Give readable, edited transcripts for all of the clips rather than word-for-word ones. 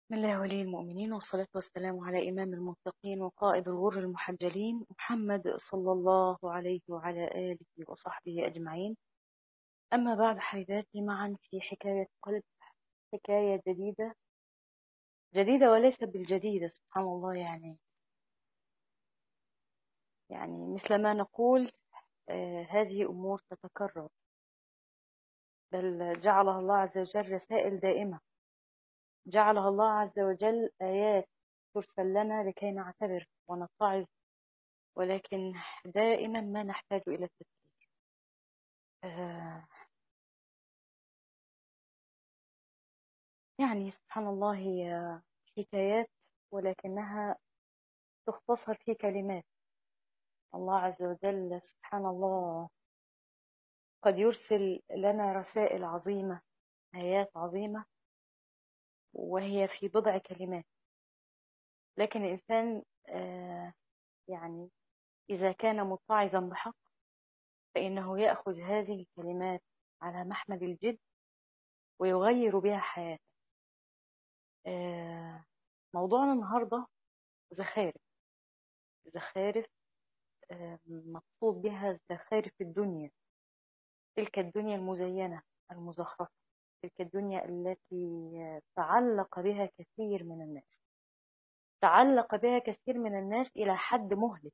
بسم الله ولي المؤمنين والصلاة والسلام على إمام المتقين وقائد الغر المحجلين محمد صلى الله عليه وعلى آله وصحبه أجمعين. أما بعد، حبيباتي، معا في حكاية قلب، حكاية جديدة جديدة وليس بالجديدة. سبحان الله، يعني مثل ما نقول، هذه أمور تتكرر، بل جعلها الله عز وجل رسائل دائمة، جعلها الله عز وجل آيات ترسل لنا لكي نعتبر ونتعظ، ولكن دائما ما نحتاج إلى التفكير. آه يعني سبحان الله، هي حكايات ولكنها تختصر في كلمات. الله عز وجل سبحان الله قد يرسل لنا رسائل عظيمة، آيات عظيمة، وهي في بضع كلمات. لكن الإنسان يعني إذا كان متعظا بحق فإنه يأخذ هذه الكلمات على محمل الجد ويغير بها حياته. موضوعنا النهاردة زخارف. زخارف، مقصود بها الزخارف الدنيا، تلك الدنيا المزينة المزخرفة، تلك الدنيا التي تعلق بها كثير من الناس، تعلق بها كثير من الناس إلى حد مهلك،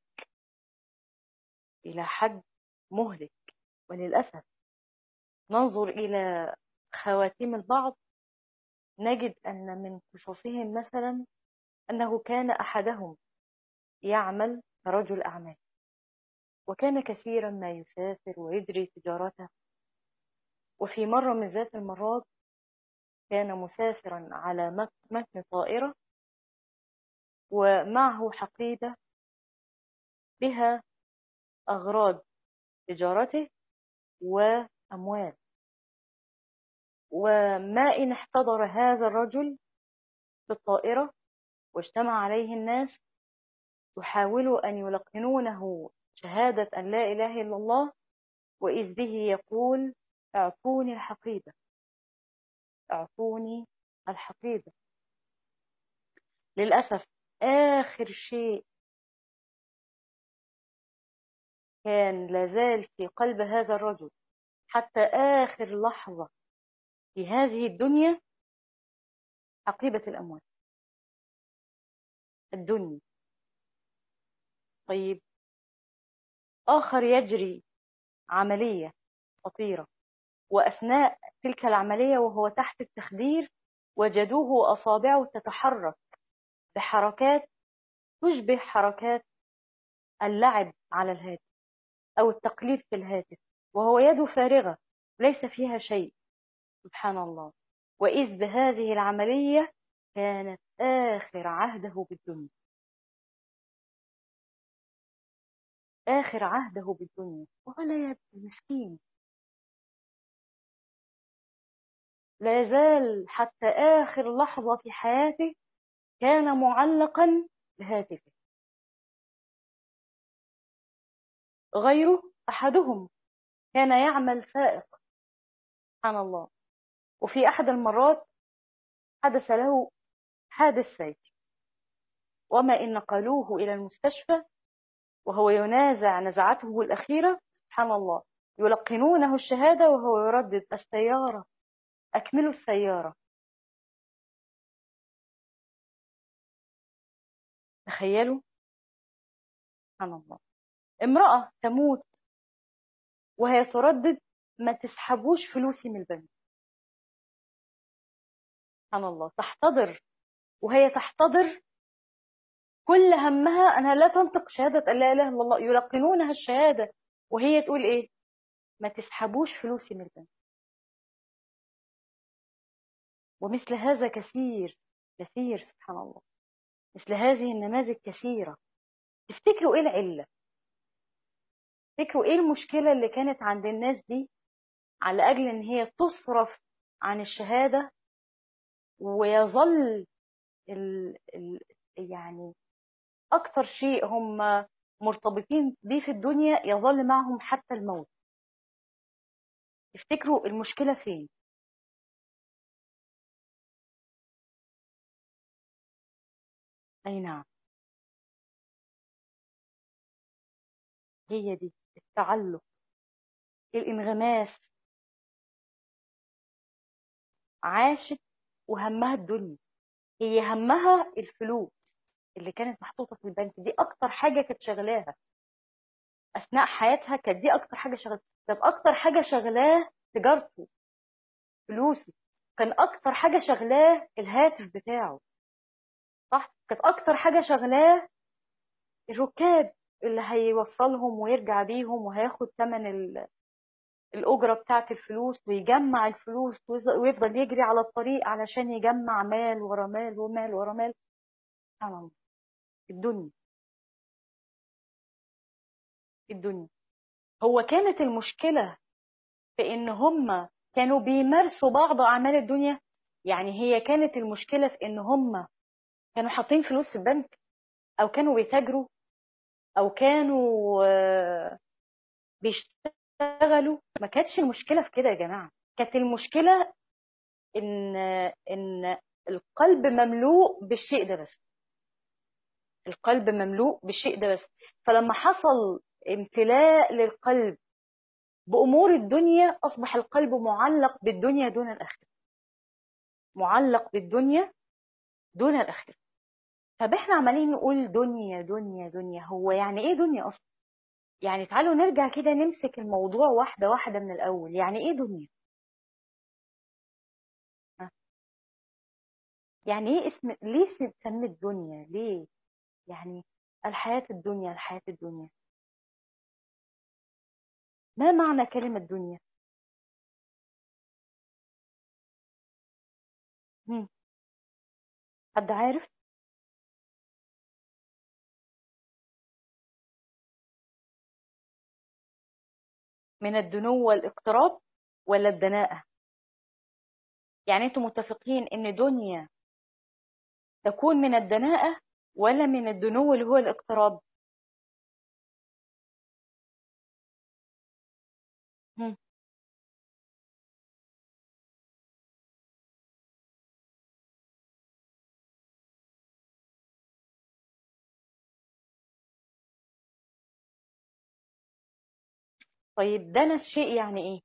إلى حد مهلك. وللأسف ننظر إلى خواتيم البعض نجد أن من قصصهم مثلا أنه كان أحدهم يعمل كرجل أعمال، وكان كثيرا ما يسافر ويجري تجارته، وفي مرة من ذات المرات كان مسافرا على متن طائرة ومعه حقيبة بها أغراض تجارته وأموال. وما إن احتضر هذا الرجل في الطائرة واجتمع عليه الناس يحاولوا أن يلقنونه شهادة أن لا إله إلا الله، وإذ به يقول: اعطوني الحقيبة، اعطوني الحقيبة. للأسف آخر شيء كان لازال في قلب هذا الرجل حتى آخر لحظة في هذه الدنيا حقيبة الأموال، الدنيا. طيب، آخر يجري عملية خطيرة، وأثناء تلك العملية وهو تحت التخدير وجدوه أصابعه تتحرك بحركات تشبه حركات اللعب على الهاتف أو التقليب في الهاتف، وهو يده فارغة ليس فيها شيء. سبحان الله. وإذ بهذه العملية كانت آخر عهده بالدنيا، آخر عهده بالدنيا، وهو لا يبكي مسكين، لا يزال حتى آخر لحظة في حياته كان معلقا بهاتفه. غيره أحدهم كان يعمل سائق، سبحان الله، وفي أحد المرات حدث له حادث سير، وما إن نقلوه إلى المستشفى وهو ينازع نزعته الأخيرة، سبحان الله، يلقنونه الشهادة وهو يردد: السيارة، أكملوا السيارة. تخيلوا، سبحان الله، امرأة تموت وهي تردد: ما تسحبوش فلوسي من البنك. سبحان الله، تحتضر، وهي تحتضر كل همها أنها لا تنطق شهادة أن لا إله إلا الله، يلقنونها الشهادة وهي تقول إيه؟ ما تسحبوش فلوسي من البنك. ومثل هذا كثير كثير، سبحان الله، مثل هذه النماذج كثيرة. تفتكروا إيه العلة؟ تفتكروا إيه المشكلة اللي كانت عند الناس دي على أجل إن هي تصرف عن الشهادة، ويظل ال يعني أكتر شيء هم مرتبطين بيه في الدنيا يظل معهم حتى الموت؟ تفتكروا المشكلة فين؟ أي نعم، هي دي التعلق، الانغماس. عاشت وهمها الدنيا، هي همها الفلوس اللي كانت محطوطة في البنك، دي أكتر حاجة كانت شغلاها أثناء حياتها، كانت دي أكتر حاجة شغلاه. طب أكتر حاجة شغلاه تجارته، فلوسه. كان أكتر حاجة شغلاه الهاتف بتاعه، صح؟ كانت أكتر حاجة شغلاه الركاب اللي هيوصلهم ويرجع بيهم وهياخد ثمن الأجرة بتاعت الفلوس، ويجمع الفلوس ويفضل يجري على الطريق علشان يجمع مال ورا مال ومال ورا مال. سبحان الله. الدنيا، الدنيا. هو كانت المشكلة في إن هم كانوا بيمارسوا بعض أعمال الدنيا؟ يعني هي كانت المشكلة في إن هم كانوا حاطين فلوس في البنك، أو كانوا بيتاجروا، أو كانوا بيشتغلوا؟ ما كانتش المشكلة في كده يا جماعة. كانت المشكلة إن إن القلب مملوء بالشيء ده بس، القلب مملوء بالشيء ده بس. فلما حصل امتلاء للقلب بأمور الدنيا، أصبح القلب معلق بالدنيا دون الآخرة، معلق بالدنيا دون الآخرة. طب احنا عمالين نقول دنيا دنيا دنيا، هو يعني ايه دنيا اصلا؟ يعني تعالوا نرجع كده نمسك الموضوع واحدة واحدة من الأول. يعني ايه دنيا؟ ها؟ يعني ايه اسم، ليه سمت دنيا ليه؟ يعني الحياة الدنيا، الحياة الدنيا، ما معنى كلمة دنيا؟ هم، حد عارف؟ من الدنو والاقتراب ولا الدناءة؟ يعني انتم متفقين ان دنيا تكون من الدناءة ولا من الدنو اللي هو الاقتراب؟ هم. طيب دنا الشيء يعني ايه؟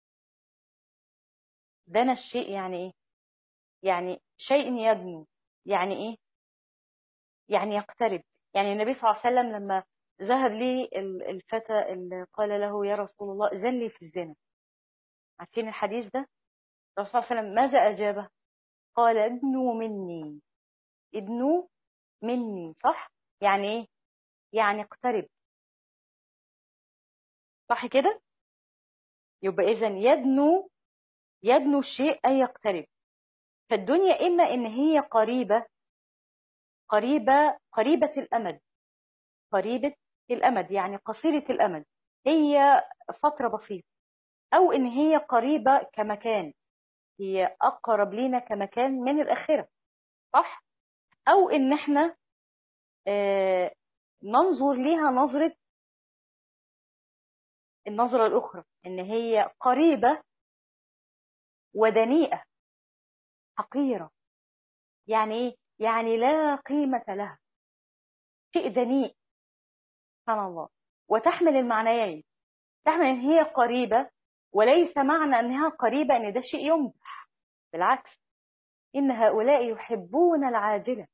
دنا الشيء يعني ايه؟ يعني شيء يدنو، يعني ايه؟ يعني يقترب. يعني النبي صلى الله عليه وسلم لما ذهب لي الفتى اللي قال له يا رسول الله إذن لي في الزنا، عارفين الحديث ده؟ الرسول صلى الله عليه وسلم ماذا أجابه؟ قال ادنوا مني، ادنوا مني، صح؟ يعني ايه؟ يعني اقترب، صح كده؟ يبقى إذا يدنو، يدنو الشيء أي يقترب. فالدنيا إما إن هي قريبة، قريبة الأمد، قريبة الأمد يعني قصيرة الأمد، هي فترة بسيطة. أو إن هي قريبة كمكان، هي أقرب لينا كمكان من الآخرة، صح؟ أو إن إحنا آه، ننظر ليها نظرة، النظرة الأخرى إن هي قريبة ودنيئة، حقيرة. يعني إيه؟ يعني لا قيمة لها، شيء دنيء. سبحان الله. وتحمل المعنيين، تحمل إن هي قريبة، وليس معنى أنها قريبة أن ده شيء يمدح، بالعكس، إن هؤلاء يحبون العاجلة،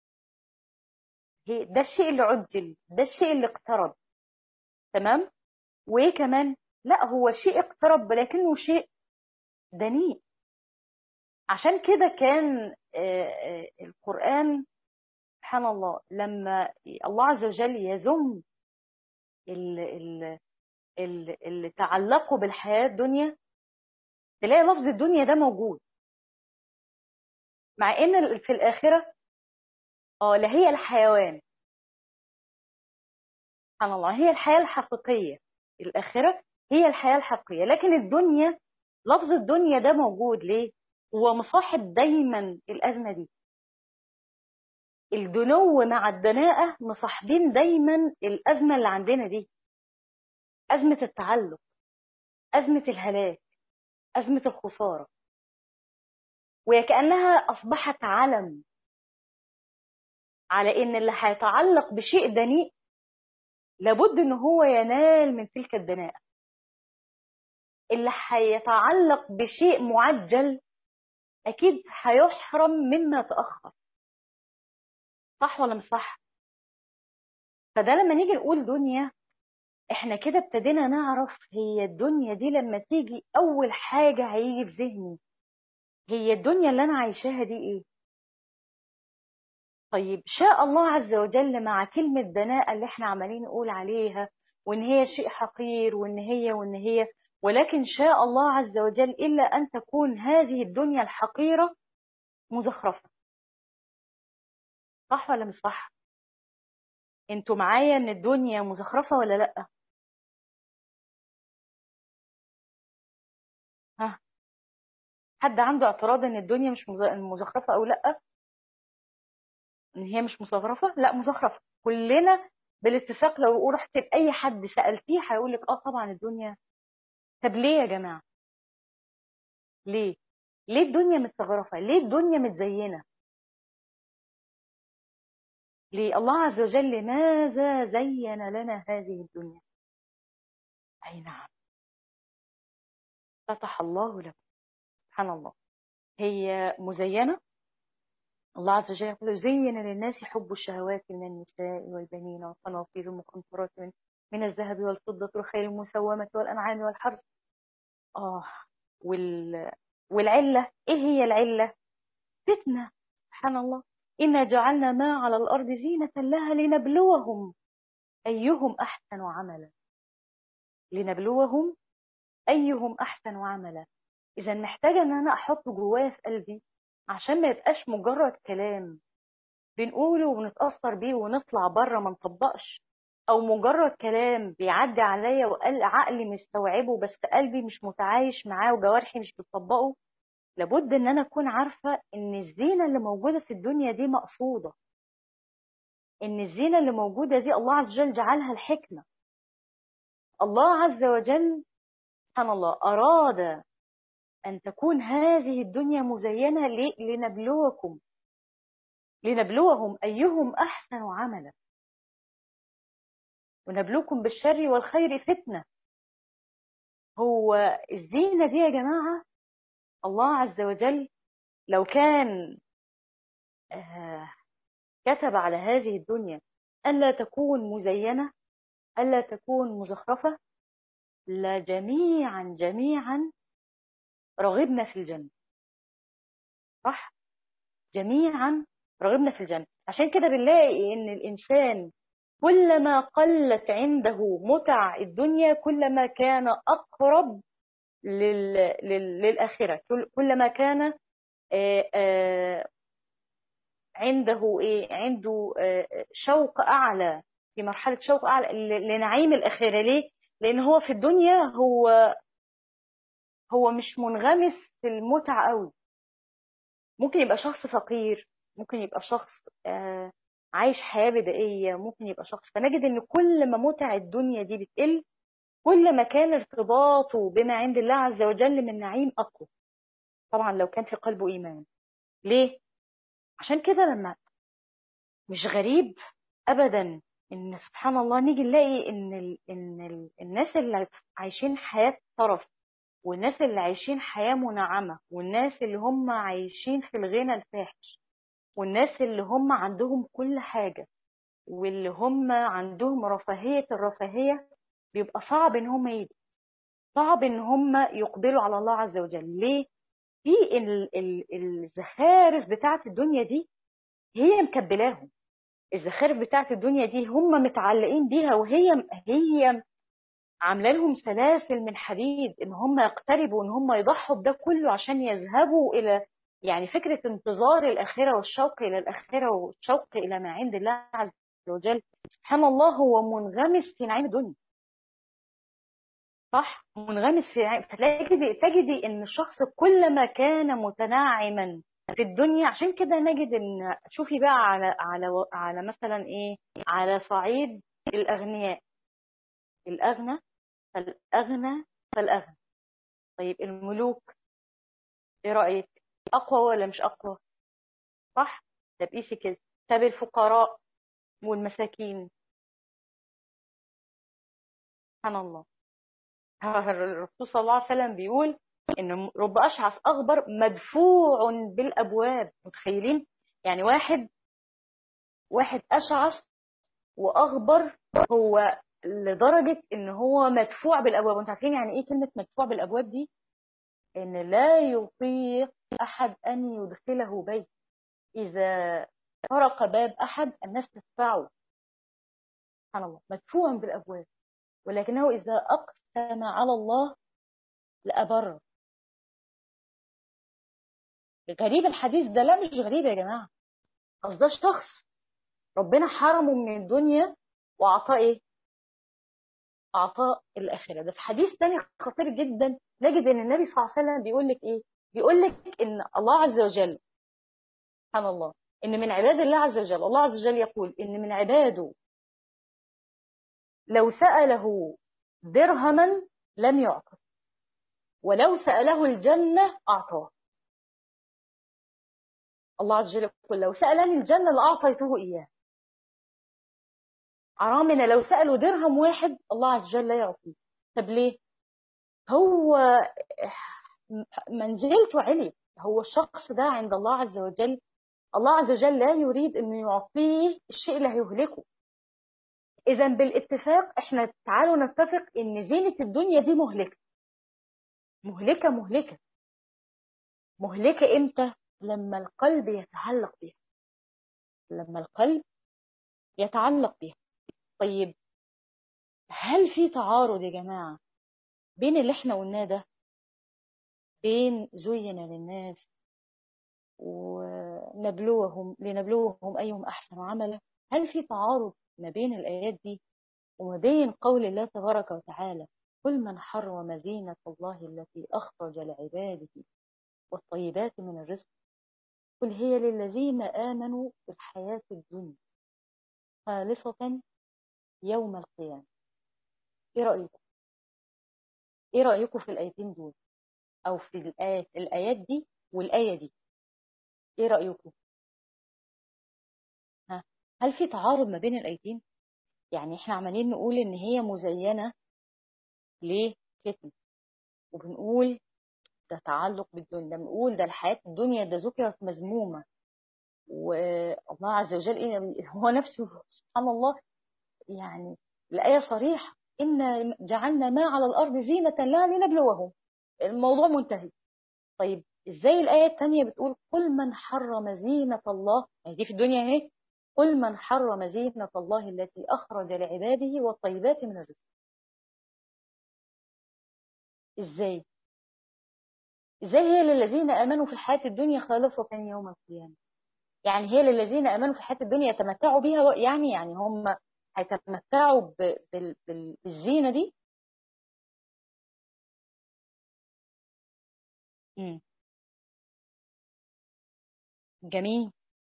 ده الشيء اللي عجل، ده الشيء اللي اقترب. تمام. وايه كمان؟ لا هو شيء اقترب لكنه شيء دنيء. عشان كده كان القرآن سبحان الله لما الله عز وجل يذم اللي تعلقوا بالحياة الدنيا، تلاقي لفظ الدنيا ده موجود، مع ان في الآخرة اه لا هي الحيوان. سبحان الله، هي الحياة الحقيقية، الآخرة هي الحياة الحقيقية، لكن الدنيا، لفظ الدنيا ده موجود ليه؟ هو مصاحب دايما الأزمة دي، الدنو مع الدناءة مصاحبين دايما الأزمة اللي عندنا دي، أزمة التعلق، أزمة الهلاك، أزمة الخسارة. وكأنها أصبحت علم، على إن اللي هيتعلق بشيء دنيء لابد إن هو ينال من تلك الدناءة. اللي هيتعلق بشيء معجل أكيد هيحرم مما تأخر. صح ولا مش صح؟ فده لما نيجي نقول دنيا، احنا كده ابتدينا نعرف هي الدنيا دي لما تيجي أول حاجة هيجي في ذهني هي الدنيا اللي أنا عايشاها دي إيه؟ طيب شاء الله عز وجل مع كلمة دناءة اللي احنا عمالين نقول عليها وإن هي شيء حقير وإن هي ولكن شاء الله عز وجل إلا أن تكون هذه الدنيا الحقيرة مزخرفة. صح ولا مش صح؟ انتوا معايا ان الدنيا مزخرفة ولا لأ؟ ها، حد عنده اعتراض ان الدنيا مش مزخرفة او لأ؟ ان هي مش مزخرفة؟ لا مزخرفة كلنا بالاتفاق. لو رحت لأي حد سألتيه هيقول لك اه طبعا الدنيا. طب ليه يا جماعة؟ ليه؟ ليه الدنيا متزخرفة؟ ليه الدنيا متزينة؟ ليه الله عز وجل لماذا زين لنا هذه الدنيا؟ أي نعم، فتح الله لكم. سبحان الله، هي مزينة. الله عز وجل يقول زين للناس حب الشهوات من النساء والبنين والقناطير المقنطرة من الذهب والفضة والخيل المسومة والأنعام والحرث. آه والعلة إيه هي العلة؟ فتنة. سبحان الله، إنا جعلنا ما على الأرض زينة لها لنبلوهم أيهم أحسن عملا. لنبلوهم أيهم أحسن عملا. إذا محتاجة إن أنا أحطه جوايا في قلبي عشان ما يبقاش مجرد كلام بنقوله ونتأثر بيه ونطلع بره ما نطبقش، أو مجرد كلام بيعدي عليا وقال عقلي مستوعبه بس قلبي مش متعايش معاه وجوارحي مش بتطبقه. لابد إن أنا أكون عارفة إن الزينة اللي موجودة في الدنيا دي مقصودة، إن الزينة اللي موجودة دي الله عز وجل جعلها الحكمة. الله عز وجل سبحان الله أراد أن تكون هذه الدنيا مزينة لنبلوكم، لنبلوهم أيهم أحسن عملا ونبلوكم بالشر والخير فتنة. هو الزينة دي يا جماعة الله عز وجل لو كان آه، كتب على هذه الدنيا ألا تكون مزينة، ألا تكون مزخرفة، لجميعا جميعا رغبنا في الجنة. صح؟ جميعا رغبنا في الجنة. عشان كده بنلاقي إن الإنسان كلما قلت عنده متع الدنيا كلما كان أقرب للآخرة. كلما كان عنده عنده شوق أعلى، في مرحلة شوق أعلى لنعيم الآخرة. ليه؟ لأن هو في الدنيا هو مش منغمس في المتع قوي. ممكن يبقى شخص فقير، ممكن يبقى شخص عايش حياة بدائية، ممكن يبقى شخص. فنجد ان كل ما متع الدنيا دي بتقل كل ما كان ارتباطه بما عند الله عز وجل من نعيم أقوى، طبعا لو كان في قلبه إيمان. ليه؟ عشان كده لما مش غريب أبدا إن سبحان الله نيجي نلاقي الناس اللي عايشين حياة طرف، والناس اللي عايشين حياة منعمة، والناس اللي هم عايشين في الغنى الفاحش، والناس اللي هم عندهم كل حاجة، واللي هم عندهم رفاهية الرفاهية، بيبقى صعب ان هم يدوا، صعب ان هم يقبلوا على الله عز وجل. ليه؟ في الزخارف بتاعت الدنيا دي هي مكبلاهم. الزخارف بتاعت الدنيا دي هم متعلقين بيها، وهي عامله لهم سلاسل من حديد ان هم يقتربوا، ان هم يضحوا بده كله عشان يذهبوا الى يعني فكره انتظار الاخره والشوق الى الاخره والشوق الى ما عند الله عز وجل. سبحان الله، هو منغمس في نعيم الدنيا. صح، منغمس في نعيم. تجدي ان الشخص كلما كان متناعما في الدنيا. عشان كده نجد ان شوفي بقى على مثلا على صعيد الاغنياء، الاغنى فالاغنى فالاغنى. طيب الملوك ايه رأيك؟ اقوى ولا مش اقوى؟ صح. طب قيسي كده، طب الفقراء والمساكين؟ سبحان الله. الرسول صلى الله عليه وسلم بيقول ان رب اشعث اغبر مدفوع بالابواب. متخيلين؟ يعني واحد اشعث واغبر، هو لدرجه ان هو مدفوع بالابواب. انتوا عارفين يعني ايه كلمه مدفوع بالابواب دي؟ ان لا يطيق احد ان يدخله بيت. اذا طرق باب احد الناس تدفعه. سبحان الله، مدفوع بالابواب. ولكنه اذا اقسم على الله لابر. غريب الحديث ده؟ لا مش غريب يا جماعه. اصل ده شخص ربنا حرمه من الدنيا واعطاه ايه؟ اعطاه الاخره. ده في حديث تاني خطير جدا نجد ان النبي صلى الله عليه وسلم بيقول لك ايه؟ بيقول لك ان الله عز وجل، سبحان الله، ان من عباد الله عز وجل، الله عز وجل يقول ان من عباده لو سأله درهما لم يعطه، ولو سأله الجنة أعطاه. الله عز وجل يقول لو سألني الجنة لأعطيته إياه. عرامنا لو سألوا درهم واحد الله عز وجل لا يعطيه. طب ليه؟ هو منزلته عليت. هو الشخص ده عند الله عز وجل، الله عز وجل لا يريد أن يعطيه الشيء اللي هيهلكه. إذا بالاتفاق احنا تعالوا نتفق ان زينة الدنيا دي مهلكة. مهلكة مهلكة. مهلكة امتى؟ لما القلب يتعلق بها. لما القلب يتعلق بها. طيب، هل في تعارض يا جماعة بين اللي احنا قلناه ده، بين زين للناس لنبلوهم أيهم أحسن عملا؟ هل في تعارض ما بين الآيات دي وما بين قول الله تبارك وتعالى قل من حرم زينة الله التي أخرج لعباده والطيبات من الرزق قل هي للذين آمنوا في الحياة الدنيا خالصة يوم القيامة؟ ايه رأيكم؟ ايه رأيكم في الآيتين دول، او في الآيات دي والآية دي؟ ايه رأيكم؟ ها، هل في تعارض ما بين الآيتين؟ يعني احنا عمالين نقول ان هي مزينة ليه فتنة، وبنقول ده تعلق بالدنيا، ده بنقول ده الحياة الدنيا ده ذكرت مذمومة، والله عز وجل هو نفسه سبحان الله يعني الآية صريحة إن جعلنا ما على الأرض زينة لها لنبلوهم. الموضوع منتهي. طيب ازاي الآية التانية بتقول قل من حرم زينة الله؟ يعني دي في الدنيا اهي. قل من حرم زينة الله التي أخرج لعباده والطيبات من الرزق. ازاي؟ ازاي هي للذين آمنوا في الحياة الدنيا خالصة يوم القيامة؟ يعني هي للذين آمنوا في الحياة الدنيا يتمتعوا بها، يعني هم هيتمتعوا بالزينة دي؟ مم. جميل.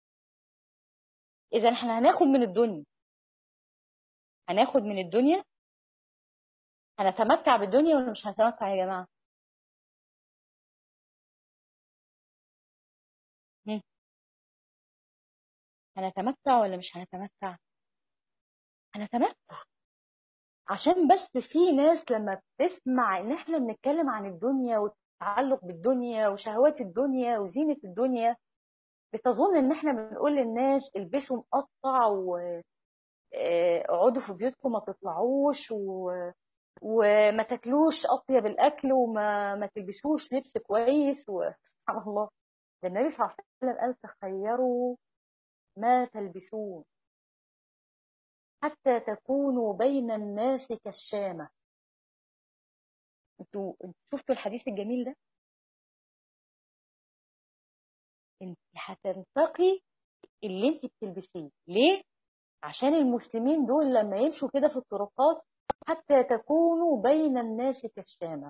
إذا احنا هناخد من الدنيا، هناخد من الدنيا، هنتمتع بالدنيا ولا مش هنتمتع يا جماعة؟ مم. هنتمتع ولا مش هنتمتع؟ هنتمتع. عشان بس في ناس لما بتسمع ان احنا بنتكلم عن الدنيا والتعلق بالدنيا وشهوات الدنيا وزينة الدنيا، بتظن ان احنا بنقول للناس البسوا مقطع واقعدوا في بيوتكم ما تطلعوش وما تاكلوش اطيب الاكل وما تلبسوش لبس كويس سبحان الله. ده النبي صلى الله عليه وسلم قال تخيروا ما تلبسون حتى تكونوا بين الناس كالشامة. انتوا شفتوا الحديث الجميل ده؟ انت هتنتقي اللي انت بتلبسيه ليه؟ عشان المسلمين دول لما يمشوا كده في الطرقات حتى تكونوا بين الناس كالشامة.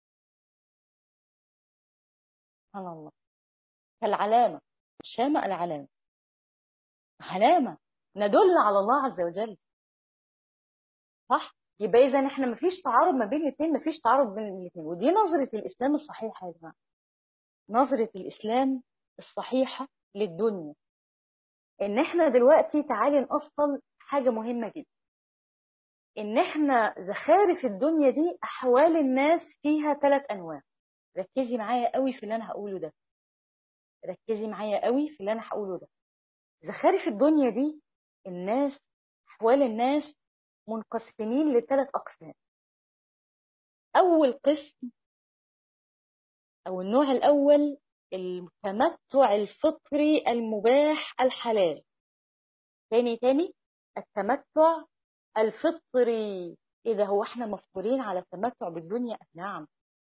سبحان الله. كالعلامة. الشامة العلامة. علامة ندل على الله عز وجل. صح؟ يبقى إذا احنا مفيش تعارض ما بين الاثنين، مفيش تعارض بين الاثنين. ودي نظرة الإسلام الصحيحة يا جماعة. نظرة الإسلام الصحيحة للدنيا. ان احنا دلوقتي تعالي نأصل حاجة مهمة جدا، ان احنا زخارف الدنيا دي احوال الناس فيها 3 انواع. ركزي معايا قوي في اللي انا هقوله ده، ركزي معايا قوي في اللي انا هقوله ده. زخارف الدنيا دي الناس، احوال الناس منقسمين ل3 اقسام. اول قسم او النوع الاول التمتع الفطري المباح الحلال. تاني التمتع الفطري. اذا هو احنا مفطورين على التمتع بالدنيا؟ نعم.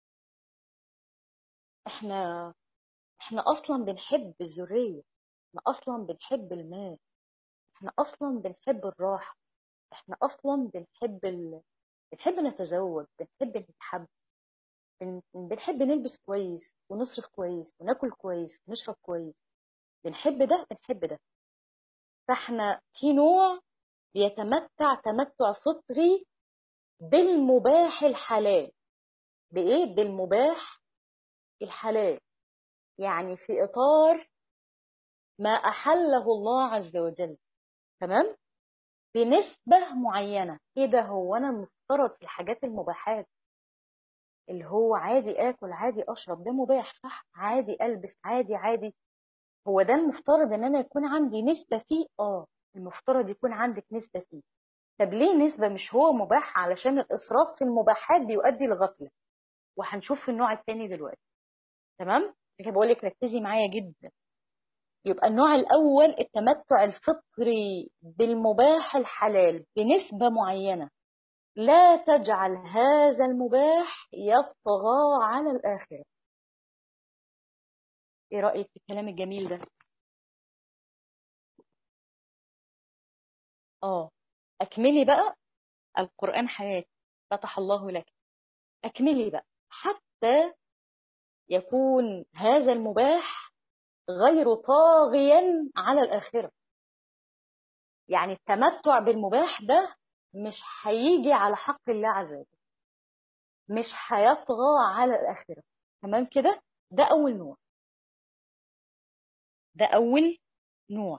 احنا اصلا بنحب الذريه، احنا اصلا بنحب المال، احنا اصلا بنحب الراحه، احنا اصلا بنحب نتزوج، بنحب نتحب، بنحب نلبس كويس ونصرف كويس وناكل كويس ونشرب كويس، بنحب ده بنحب ده. فاحنا في نوع بيتمتع تمتع فطري بالمباح الحلال. بايه؟ بالمباح الحلال، يعني في اطار ما احله الله عز وجل، تمام، بنسبة معينة. ايه ده؟ هو انا المفترض في الحاجات المباحات اللي هو عادي اكل عادي اشرب ده مباح صح، عادي البس عادي، هو ده المفترض ان انا يكون عندي نسبة فيه؟ المفترض يكون عندك نسبة فيه. طب ليه نسبة؟ مش هو مباح علشان الاسراف في المباحات بيؤدي لغفلة، وهنشوف في النوع الثاني دلوقتي، تمام. كده بقول لك ركزي معايا جدا. يبقى النوع الاول التمتع الفطري بالمباح الحلال بنسبة معينة، لا تجعل هذا المباح يطغى على الآخرة. ايه رأيك في الكلام الجميل ده؟ اكملي بقى. القرآن حياة، فتح الله لك. اكملي بقى حتى يكون هذا المباح غير طاغيا على الآخرة. يعني التمتع بالمباح ده مش هيجي على حق الله عز وجل، مش هيطغى على الآخرة، تمام كده. ده أول نوع، ده أول نوع.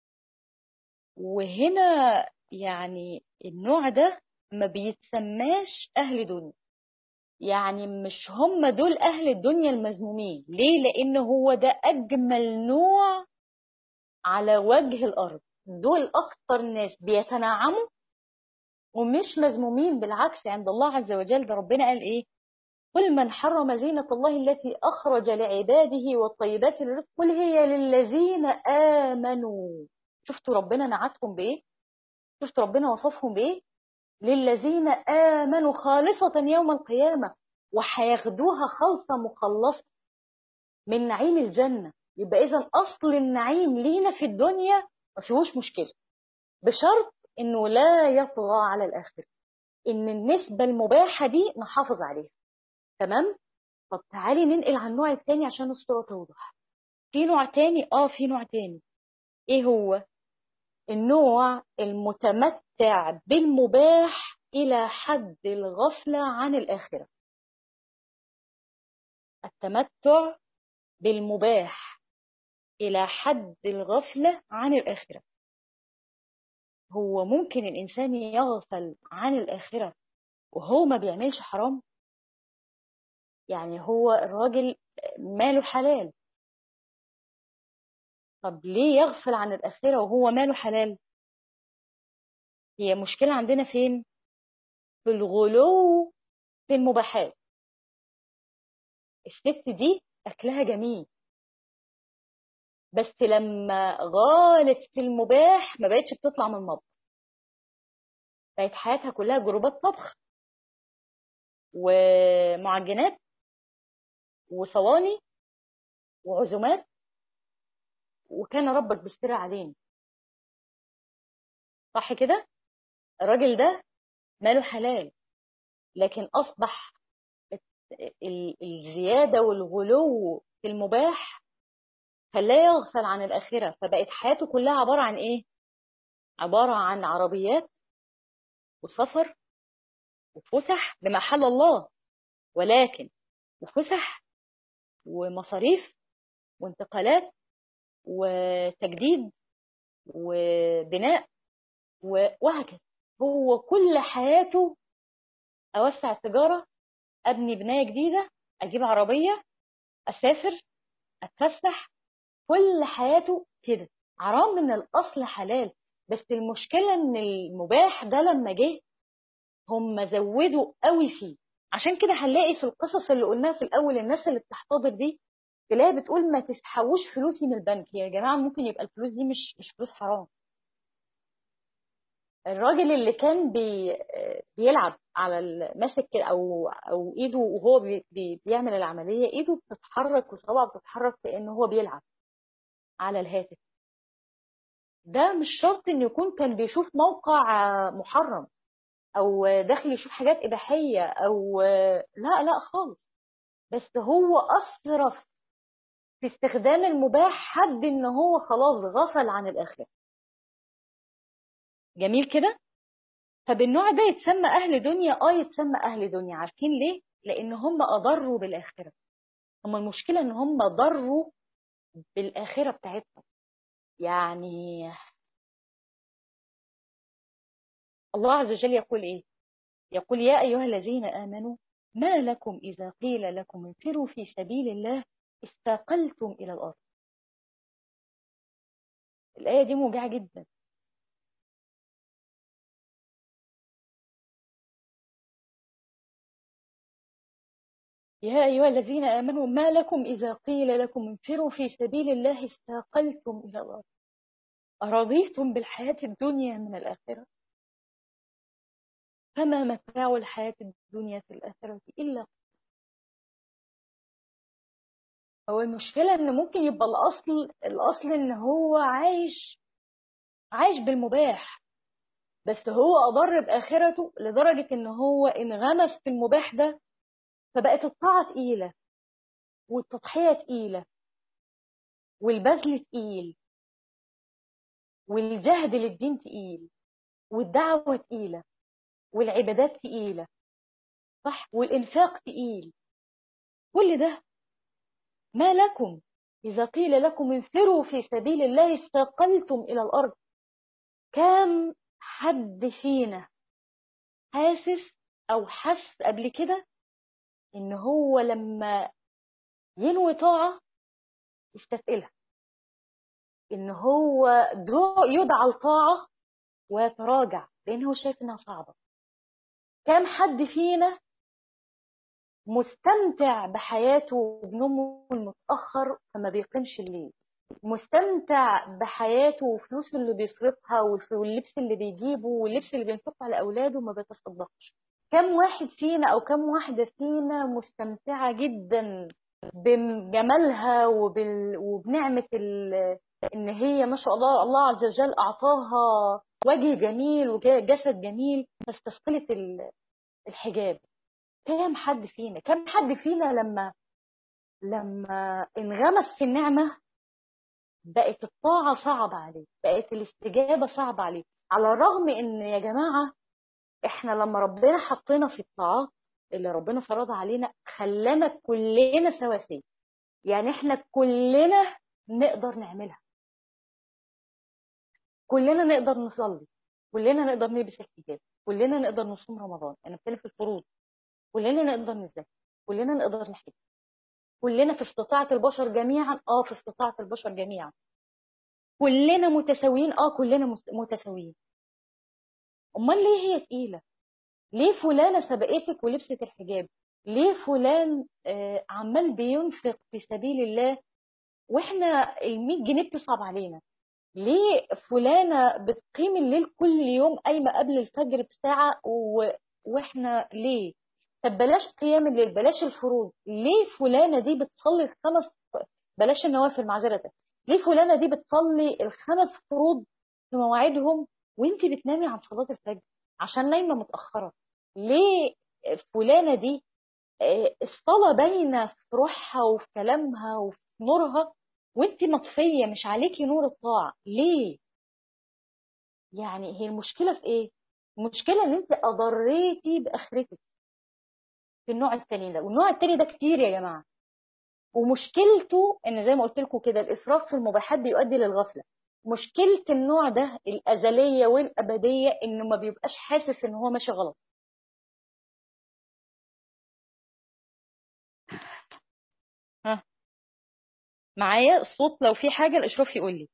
وهنا يعني النوع ده ما بيتسماش أهل دنيا، يعني مش هم دول أهل الدنيا المذمومين. ليه؟ لأن هو ده أجمل نوع على وجه الأرض. دول أكتر ناس بيتنعموا ومش مذمومين، بالعكس عند الله عز وجل. ده ربنا قال إيه؟ قل من حرم زينة الله التي أخرج لعباده والطيبات من الرزق قل هي للذين آمنوا. شفتوا ربنا نعتهم بإيه؟ شفتوا ربنا وصفهم بإيه؟ للذين آمنوا خالصة يوم القيامة، وهياخدوها خالصة مخلصة من نعيم الجنة. يبقى إذا أصل النعيم لينا في الدنيا ما فيهوش مشكلة، بشرط إنه لا يطغى على الآخرة، إن النسبة المباحة دي نحافظ عليها، تمام. طب تعالي ننقل على النوع الثاني عشان الصورة توضح. في نوع تاني، في نوع تاني. ايه هو؟ النوع المتمتع بالمباح إلى حد الغفلة عن الآخرة. التمتع بالمباح إلى حد الغفلة عن الآخرة. هو ممكن الإنسان يغفل عن الآخرة وهو ما بيعملش حرام؟ يعني هو الراجل ماله حلال، طب ليه يغفل عن الآخرة وهو ماله حلال؟ هي مشكلة عندنا فين؟ في الغلو في المباحات. الست دي أكلها جميل، بس لما غالت في المباح ما بقتش بتطلع من المطبخ، بقت حياتها كلها جروبات طبخ ومعجنات وصواني وعزومات، وكان ربك بيستر علينا. صح كده؟ الراجل ده ماله حلال، لكن أصبح الزيادة والغلو في المباح خلاه يغفل عن الآخرة، فبقت حياته كلها عبارة عن إيه؟ عبارة عن عربيات وسفر وفسح بمحل الله، ولكن وفسح ومصاريف وانتقالات وتجديد وبناء وهكذا. هو كل حياته أوسع التجارة، أبني بناية جديدة، أجيب عربية، أسافر، أتفسح. كل حياته كده. حرام من الأصل حلال، بس المشكلة إن المباح ده لما جه هم زودوا قوي فيه. عشان كده هنلاقي في القصص اللي قلناها في الأول الناس اللي بتحتضر دي تلاقيها بتقول ما تسحبوش فلوسي من البنك. يا جماعة ممكن يبقى الفلوس دي مش فلوس حرام. الراجل اللي كان بيلعب على ماسك او ايده وهو بيعمل العمليه، ايده بتتحرك وصوابعه بتتحرك كانه هو بيلعب على الهاتف. ده مش شرط انه يكون كان بيشوف موقع محرم او داخل يشوف حاجات اباحيه او لا لا خالص. بس هو اسرف في استخدام المباح حد ان هو خلاص غفل عن الاخره. جميل كده. فبالنوع ده يتسمى أهل دنيا. يتسمى أهل دنيا. عارفين ليه؟ لأن هم أضروا بالآخرة. هم المشكلة إن هم ضروا بالآخرة بتاعتهم. يعني الله عز وجل يقول إيه؟ يقول يا أيها الذين آمنوا ما لكم إذا قيل لكم انفروا في سبيل الله استاقلتم إلى الأرض. الآية دي موجعة جدا. يا أيها الذين آمنوا ما لكم إذا قيل لكم انفروا في سبيل الله استاقلتم إلى الأرض أرضيتم بالحياة الدنيا من الآخرة فما متاع الحياة الدنيا في الآخرة إلا. هو المشكلة إن ممكن يبقى الأصل إن هو عايش بالمباح، بس هو أضر بآخرته لدرجة إن هو انغمس في المباح ده، فبقت الطاعة تقيلة والتضحية تقيلة والبذل تقيل والجهد للدين تقيل والدعوة تقيلة والعبادات تقيلة، صح، والإنفاق تقيل. كل ده ما لكم إذا قيل لكم انفروا في سبيل الله استاقلتم إلى الأرض. كم حد فينا حاسس أو حس قبل كده إن هو لما ينوي طاعة يستثقلها، إن هو يدعى الطاعة ويتراجع لأن هو شايف إنها صعبة؟ كم حد فينا مستمتع بحياته بنومه المتأخر فما بيقيمش الليل، مستمتع بحياته وفلوسه اللي بيصرفها واللبس اللي بيجيبه واللبس اللي بينفقه على أولاده ما بيتصدقش؟ كم واحد فينا أو كم واحدة فينا مستمتعة جدا بجمالها وبنعمة إن هي ما شاء الله الله عز وجل أعطاها وجه جميل وجسد جميل فاستثقلت الحجاب؟ كم حد فينا لما انغمس في النعمة بقت الطاعة صعبة عليه، بقت الاستجابة صعبة عليه، على الرغم إن يا جماعة احنا لما ربنا حطينا في الطاعات اللي ربنا فرضها علينا خلانا كلنا سواسية. يعني احنا كلنا نقدر نعملها، كلنا نقدر نصلي، كلنا نقدر نلبس الحجاب، كلنا نقدر نصوم رمضان، انا بتكلم في الفروض، كلنا نقدر نزكي، كلنا نقدر نحج، كلنا في استطاعة البشر جميعا. في استطاعة البشر جميعا. كلنا متساويين. كلنا متساويين. امال ليه هي تقيلة؟ ليه فلانة سبقتك ولبست الحجاب؟ ليه فلان عمال بينفق في سبيل الله واحنا ال100 جنيه بتصعب علينا؟ ليه فلانة بتقيم الليل كل يوم قايمة قبل الفجر بساعة واحنا ليه؟ طب بلاش قيام الليل، بلاش الفروض، ليه فلانة دي بتصلي بلاش النوافل معذرة، ليه فلانة دي بتصلي ال5 فروض في مواعيدهم وانت بتنامي عن صلاة الفجر عشان نايمة متأخرة؟ ليه فلانة دي الصلاة باينة في روحها وفي كلامها وفي نورها وانت مطفية مش عليكي نور الطاعة؟ ليه؟ يعني هي المشكلة في ايه؟ المشكلة ان انت اضريتي باخرتك في النوع التاني ده. والنوع التاني ده كتير يا جماعة، ومشكلته ان زي ما قلت لكم كده الاسراف في المباحات بيؤدي للغفلة. مشكلة النوع ده الأزلية والأبدية إنه ما بيبقاش حاسس إن هو ماشي غلط. ها، معايا الصوت؟ لو في حاجة الإشراف يقول لي.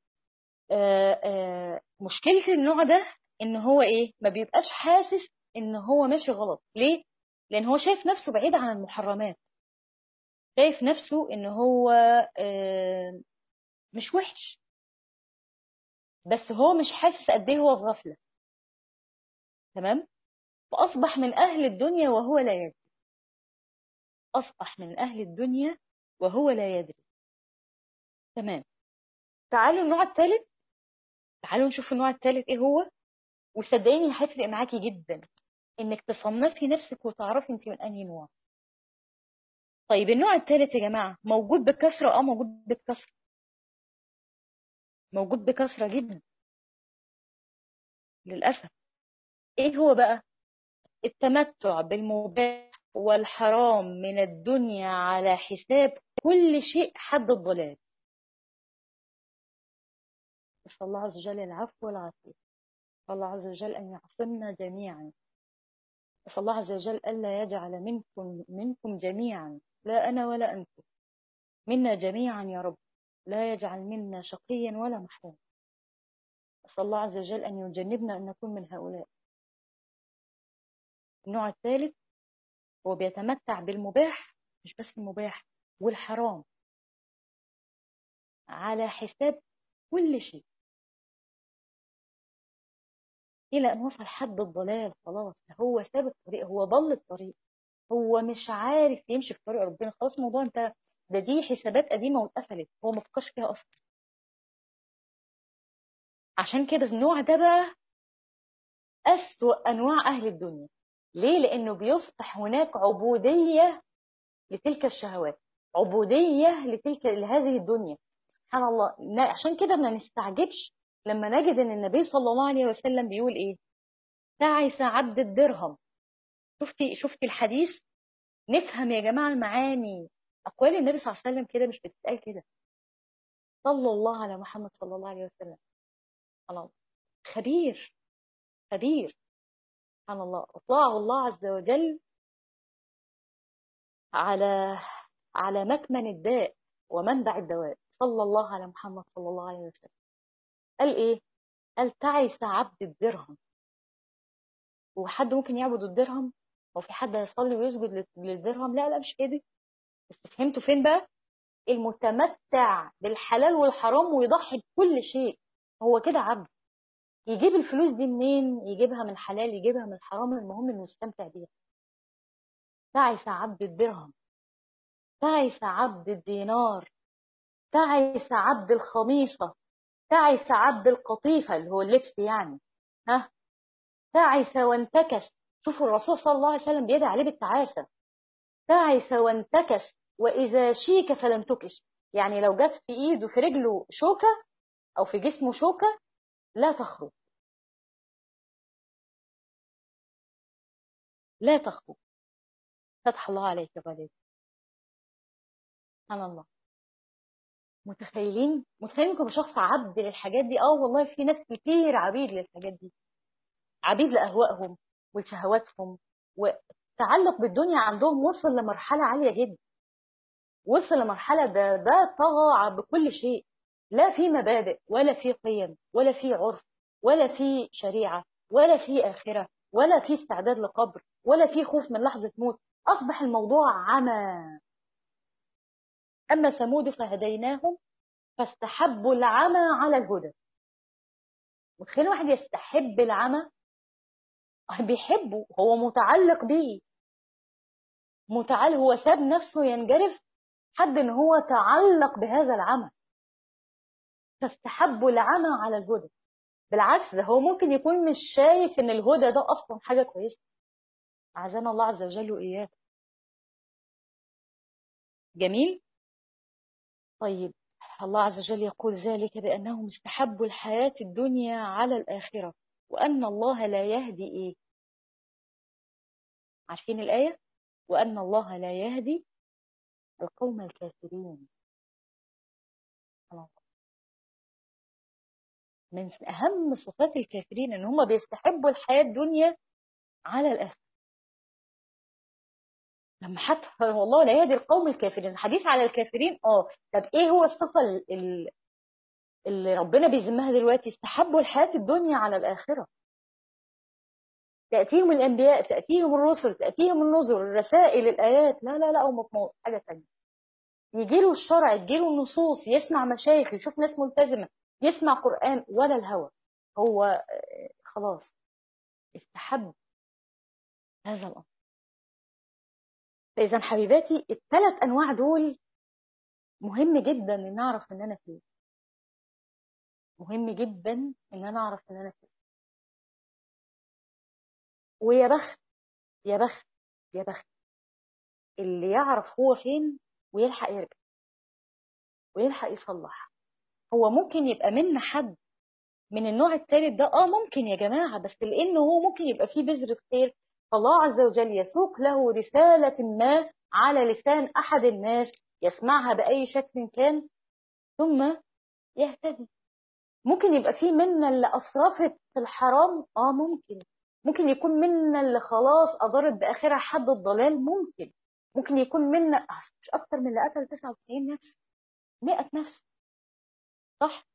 مشكلة النوع ده إن هو إيه، ما بيبقاش حاسس إن هو ماشي غلط. ليه؟ لأن هو شايف نفسه بعيد عن المحرمات، شايف نفسه إن هو آه مش وحش، بس هو مش حاسس قد إيه هو في غفلة. تمام؟ فأصبح من أهل الدنيا وهو لا يدري. أصبح من أهل الدنيا وهو لا يدري. تمام. تعالوا النوع الثالث. تعالوا نشوف النوع الثالث إيه هو. وصدقيني هيفرق معاكي جدا إنك تصنفي نفسك وتعرفي أنت من أنهي نوع. طيب النوع الثالث يا جماعة موجود بكثرة، موجود بكثرة، موجود بكثرة جدا للأسف. إيه هو بقى؟ التمتع بالمباح والحرام من الدنيا على حساب كل شيء حد الضلال. نسأل الله عز وجل العفو والعافية. نسأل الله عز وجل أن يعصمنا جميعا. نسأل الله عز وجل ألا يجعل منكم جميعا، لا أنا ولا أنتم، منا جميعا يا رب، لا يجعل منا شقيا ولا محروم. نسأل الله عز وجل أن يجنبنا أن نكون من هؤلاء. النوع الثالث هو بيتمتع بالمباح، مش بس المباح، والحرام على حساب كل شيء، إلى أن وصل حد الضلال. خلاص هو ساب الطريق، هو ضل الطريق، هو مش عارف يمشي في طريق ربنا. خلاص الموضوع انتهى. دي حسابات قديمة واتقفلت، هو ما فكرش فيها أصلا. عشان كده النوع ده بقى أسوأ أنواع أهل الدنيا. ليه؟ لأنه بيصبح هناك عبودية لتلك الشهوات، عبودية لهذه الدنيا. سبحان الله. عشان كده ما نستعجبش لما نجد ان النبي صلى الله عليه وسلم بيقول ايه؟ تعس عبد الدرهم. شفتي الحديث؟ نفهم يا جماعة المعاني. أقوال النبي صلى الله عليه وسلم كده مش بتتقال كده. صلى الله على محمد صلى الله عليه وسلم. الله خبير، خبير. سبحان الله. أطلعه الله عز وجل على مكمن الداء ومنبع الدواء. صلى الله على محمد صلى الله عليه وسلم. قال ايه؟ قال تعس عبد الدرهم. وحد ممكن يعبد الدرهم؟ هو في حد هيصلي ويسجد للدرهم؟ لا لا، مش كده. بس فهمتوا فين بقى؟ المتمتع بالحلال والحرام ويضحي بكل شيء، هو كده عبد. يجيب الفلوس دي منين؟ يجيبها من حلال، يجيبها من حرام، المهم انه يستمتع بيها. تعس عبد الدرهم، تعس عبد الدينار، تعس عبد الخميصة، تعس عبد القطيفة اللي هو اللبس يعني. ها، تعس وانتكس. شوفوا الرسول صلى الله عليه وسلم بيدعي عليه بالتعاسة. تعس وانتكس وإذا شيك فلم تكش. يعني لو جت في إيده في رجله شوكة أو في جسمه شوكة لا تخرج، لا تخرج. فتح الله عليك يا غالي. سبحان الله. متخيلين انكم شخص عبد للحاجات دي؟ والله في ناس كتير عبيد للحاجات دي، عبيد لأهوائهم ولشهواتهم. والتعلق بالدنيا عندهم وصل لمرحلة عالية جدا. وصل لمرحلة ده طغى بكل شيء. لا في مبادئ ولا في قيم ولا في عرف ولا في شريعة ولا في آخرة ولا في استعداد لقبر ولا في خوف من لحظة موت. أصبح الموضوع عمى. أما ثمود فهديناهم فاستحبوا العمى على الهدى. متخيل واحد يستحب العمى؟ بيحبه، هو متعلق بيه، هو ساب نفسه ينجرف حد ان هو تعلق بهذا العمى. فاستحبوا العمى على الهدى. بالعكس، ده هو ممكن يكون مش شايف ان الهدى ده اصلا حاجه كويسه. اعزنا الله عز وجل واياك. جميل. طيب، الله عز وجل يقول ذلك بانهم استحبوا الحياه الدنيا على الاخره وان الله لا يهدي ايه؟ عارفين الايه؟ وان الله لا يهدي القوم الكافرين. من أهم صفات الكافرين إن هم بيستحبوا الحياة الدنيا على الآخرة. لما حتى والله لا يهدي القوم الكافرين، الحديث على الكافرين. طب ايه هو الصفة اللي ربنا بيذمها دلوقتي؟ استحبوا الحياة الدنيا على الآخرة. تأتيهم الأنبياء، تأتيهم الرسل، تأتيهم النذر، الرسائل، الآيات. لا لا لا، هم في حاجة تانية. يجيله الشرع، يجيله النصوص، يسمع مشايخ، يشوف ناس ملتزمة، يسمع قرآن، ولا الهوى. هو خلاص استحب هذا الأمر. فإذا حبيباتي الثلاث أنواع دول مهم جدا إن نعرف إن أنا فيه. مهم جدا إن أنا أعرف إن أنا فيه. ويا بخت يا بخت يا بخت اللي يعرف هو فين ويلحق يرجع ويلحق يصلح. هو ممكن يبقى منا حد من النوع الثالث ده، ممكن يا جماعة، بس لأنه هو ممكن يبقى فيه بذرة خير، فالله عز وجل يسوق له رسالة ما على لسان أحد الناس يسمعها بأي شكل كان ثم يهتدي. ممكن يبقى فيه منا اللي أسرفت في الحرام، ممكن يكون منا اللي خلاص أضرت بآخرها حد الضلال، ممكن يكون منا مش أكتر من اللي قتل 99 نفس، 100 نفس، صح؟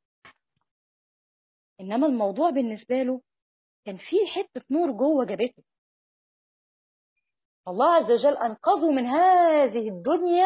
إنما الموضوع بالنسبة له كان فيه حتة نور جوه جابته. الله عز وجل أنقذه من هذه الدنيا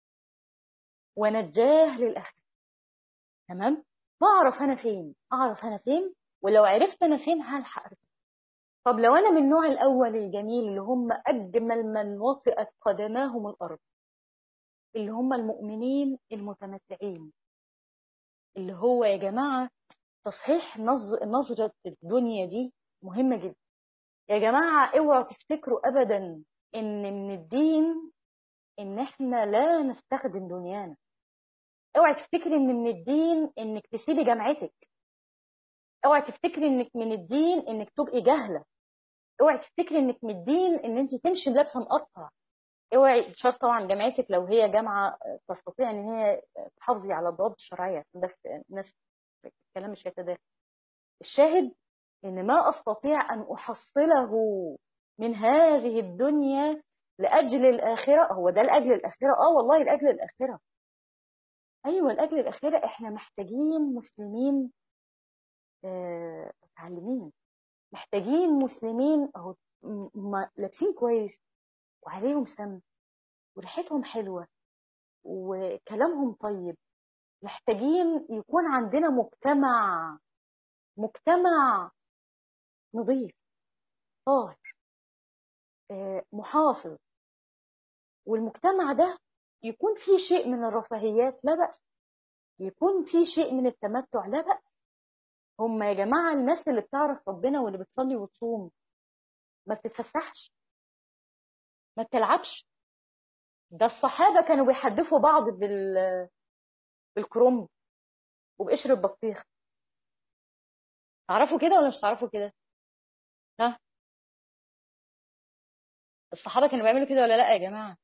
ونجاه للآخرة. تمام؟ فأعرف أنا فين، ولو عرفت أنا فين هلحق. طب لو أنا من النوع الأول الجميل اللي هم أجمل من وطئت قدماهم الأرض، اللي هم المؤمنين المتمتعين، اللي هو يا جماعة تصحيح نظرة الدنيا دي مهمة جدا. يا جماعة اوعوا تفتكروا أبدا إن من الدين إن إحنا لا نستخدم دنيانا. اوعي تفتكري إن من الدين إنك تسيبي جامعتك. اوعي تفتكري إنك من الدين إنك تبقي جاهلة. اوعي تفتكري إنك من الدين إن أنت تمشي بلبس مقطع. اوعي، شرط طبعا جامعتك لو هي جامعة تستطيع إن هي تحافظي على الضوابط الشرعية، بس الناس الكلام مش هيتداخل. الشاهد إن ما أستطيع أن أحصله من هذه الدنيا لأجل الآخرة، هو ده لأجل الآخرة. والله لأجل الآخرة. أيوة لأجل الآخرة. إحنا محتاجين مسلمين متعلمين، محتاجين مسلمين أهو لابسين كويس وعليهم سم وريحتهم حلوة وكلامهم طيب. محتاجين يكون عندنا مجتمع نظيف طاهر محافظ، والمجتمع ده يكون فيه شيء من الرفاهيات لا بأس، يكون فيه شيء من التمتع لا بأس. هم يا جماعة الناس اللي بتعرف ربنا واللي بتصلي وتصوم ما بتتفسحش، ما بتلعبش. ده الصحابة كانوا بيحدفوا بعض بالكرنب وبقشر البطيخ. تعرفوا كده ولا مش تعرفوا كده؟ ها، الصحابة كانوا بيعملوا كده ولا لا يا جماعة؟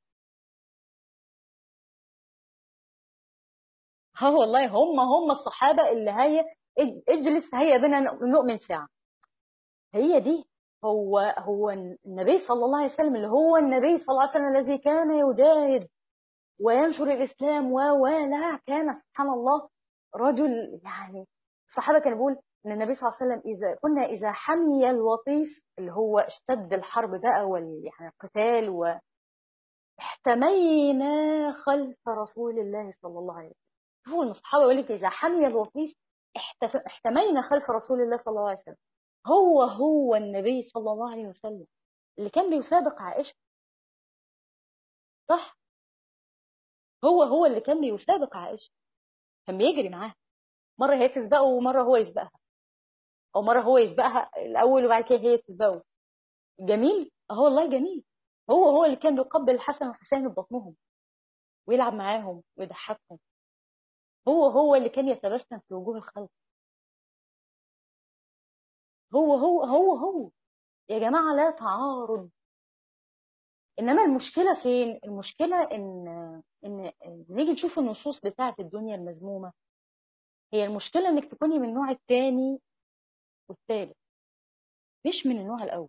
ها والله، هم الصحابة اللي هي اجلس هيا بنا نؤمن ساعة. هي دي. هو النبي صلى الله عليه وسلم، اللي هو النبي صلى الله عليه وسلم الذي كان يجاهد وينشر الإسلام لا كان سبحان الله رجل. يعني الصحابة كانوا بيقول إن النبي صلى الله عليه وسلم إذا حمي الوطيس، اللي هو اشتد الحرب بقى يعني القتال، واحتمينا خلف رسول الله صلى الله عليه وسلم. شوفوا إن الصحابة يقول لك إذا حمي الوطيس احتمينا خلف رسول الله صلى الله عليه وسلم. هو النبي صلى الله عليه وسلم اللي كان بيسابق عائشة، صح؟ هو اللي كان بيسابق عائشة، كان بيجري معاها. مرة هي تسبقه ومرة هو يسبقها، أو مرة هو يسبقها الأول وبعد كده هي تسبقه. جميل، والله جميل. هو اللي كان بيقبل الحسن والحسين ببطنهم ويلعب معاهم ويضحكهم. هو اللي كان يتبسم في وجوه الخلق. هو يا جماعة لا تعارض. إنما المشكلة فين؟ المشكلة إن نيجي نشوف النصوص بتاعة الدنيا المذمومة هي المشكلة انك تكوني من النوع الثاني والثالث، مش من النوع الاول.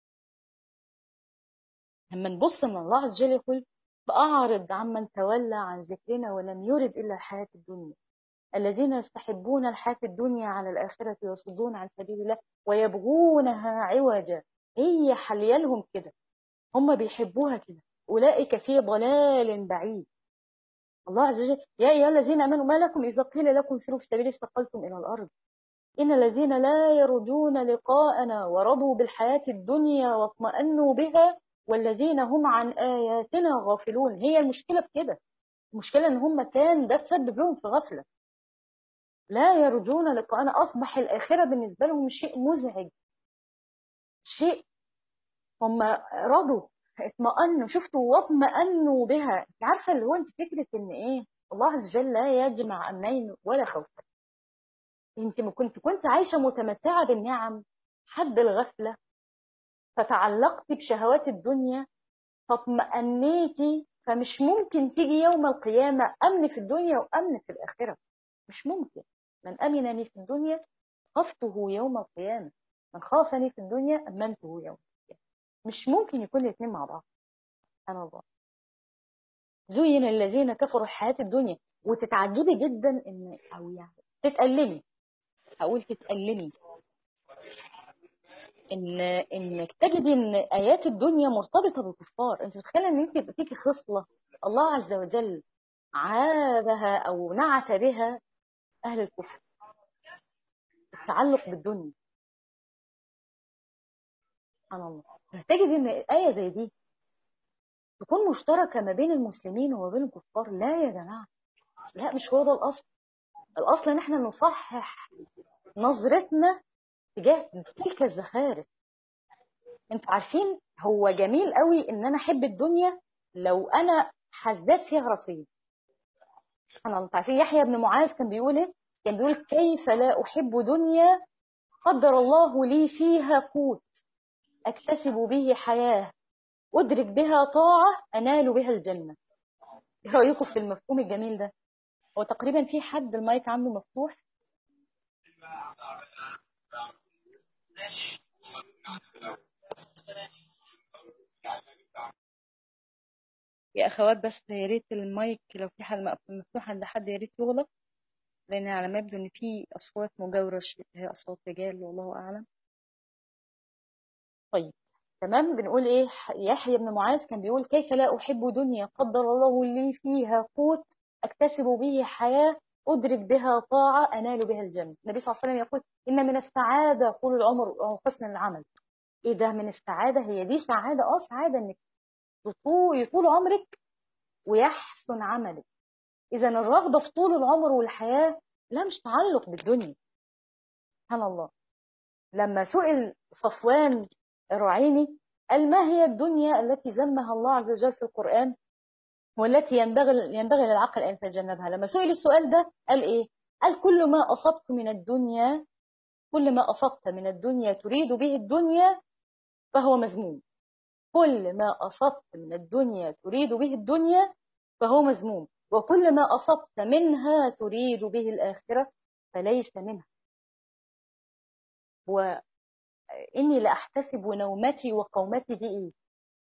لما نبص من الله عز وجل يقول فأعرض عمن تولى عن ذكرنا ولم يرد إلا الحياة الدنيا الذين يستحبون الحياة الدنيا على الآخرة ويصدون عن سبيل الله ويبغونها عوجا. هي حليالهم كده، هم بيحبوها كده، أولئك في ضلال بعيد. الله عز وجل يا أيها الذين آمنوا ما لكم إذا قيل لكم سيروا في سبيل استقلتم إلى الأرض إن الذين لا يرجون لقاءنا ورضوا بالحياة الدنيا واطمأنوا بها والذين هم عن آياتنا غافلون. هي المشكلة بكده، المشكلة إن هم كان ده تسبب لهم في غفلة. لا يرجون لقاءنا، أصبح الآخرة بالنسبة لهم شيء مزعج، شيء هم رضوا اطمأنوا، شفتوا واطمأنوا بها. انت عارفة اللي هو انت فكرة ان ايه، الله عز وجل لا يجمع أمنين ولا خوف. انت ما كنت عايشة متمتعة بالنعم حد الغفلة، فتعلقت بشهوات الدنيا فاطمأنيتي، فمش ممكن تيجي يوم القيامة أمن في الدنيا وأمن في الآخرة، مش ممكن. من أمنني في الدنيا خفته يوم القيامة، من خافني في الدنيا أمنته يوم القيامة. مش ممكن يكون الاثنين مع بعض. سبحان الله. زين الذين كفروا الحياة الدنيا. وتتعجبي جدا ان او يعني تتألمي، هقول تتألمي انك تجدي ان ايات الدنيا مرتبطه بالكفار. انت متخيله ان انت يبقى فيكي خصله الله عز وجل عابها او نعت بها اهل الكفر، التعلق بالدنيا. سبحان الله. تجدي ان ايه زي دي تكون مشتركه ما بين المسلمين وما بين الكفار. لا يا جماعه، لا، مش هو ده الاصل. الاصل ان احنا نصحح نظرتنا تجاه تلك الزخارف. انتوا عارفين هو جميل قوي ان انا احب الدنيا لو انا حزات فيها رصيد. سبحان الله. عارفين يحيى بن معاذ كان بيقول ايه؟ كان بيقول كيف لا احب دنيا قدر الله لي فيها قوت اكتسب به حياه ادرك بها طاعه انال بها الجنه. ايه رايكم في المفهوم الجميل ده؟ هو تقريبا في حد المايك عنده مفتوح. يا اخوات بس يا ريت المايك لو في حد مفتوح عند حد يا ريت يغلق، لان على ما يبدو ان في اصوات مجاوره، هي اصوات رجال والله اعلم. طيب تمام. بنقول ايه؟ يحيى بن معاذ كان بيقول كيف لا احب دنيا قدر الله لي فيها قوت اكتسب به حياه ادرك بها طاعه انال بها الجنه. النبي صلى الله عليه وسلم يقول ان من السعاده طول العمر وحسن العمل. ايه ده من السعاده؟ هي دي سعاده؟ سعاده انك يطول عمرك ويحسن عملك. اذا الرغبه في طول العمر والحياه لا، مش تعلق بالدنيا. سبحان الله. لما سئل صفوان الرعيني قال ما هي الدنيا التي ذمها الله عز وجل في القرآن والتي ينبغي للعقل أن يتجنبها؟ لما سئل السؤال ده قال إيه؟ قال كل ما أصبت من الدنيا، كل ما أصبت من الدنيا تريد به الدنيا فهو مذموم. كل ما أصبت من الدنيا تريد به الدنيا فهو مذموم، وكل ما أصبت منها تريد به الآخرة فليس منها. وإني لأحتسب نومتي وقومتي دي إيه؟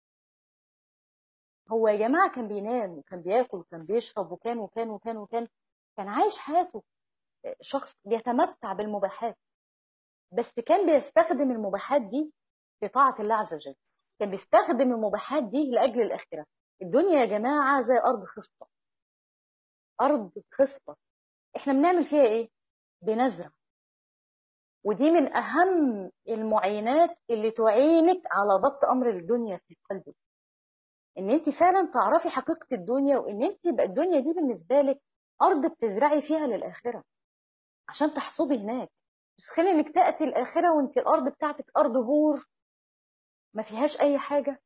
هو يا جماعة كان بينام وكان بياكل وكان بيشرب وكان كان عايش حياته شخص بيتمتع بالمباحات، بس كان بيستخدم المباحات دي في طاعة الله عز وجل. كان بيستخدم المباحات دي لأجل الآخرة. الدنيا يا جماعة زي أرض خصبة، أرض خصبة. إحنا بنعمل فيها إيه؟ بنزرع. ودي من أهم المعينات اللي تعينك على ضبط أمر الدنيا في قلبك، ان انت فعلا تعرفي حقيقة الدنيا، وان انت يبقى الدنيا دي بالنسبة لك ارض بتزرعي فيها للآخرة عشان تحصدي هناك. بس خلي انك تأتي الآخرة وانت الارض بتاعتك ارض بور ما فيهاش اي حاجة.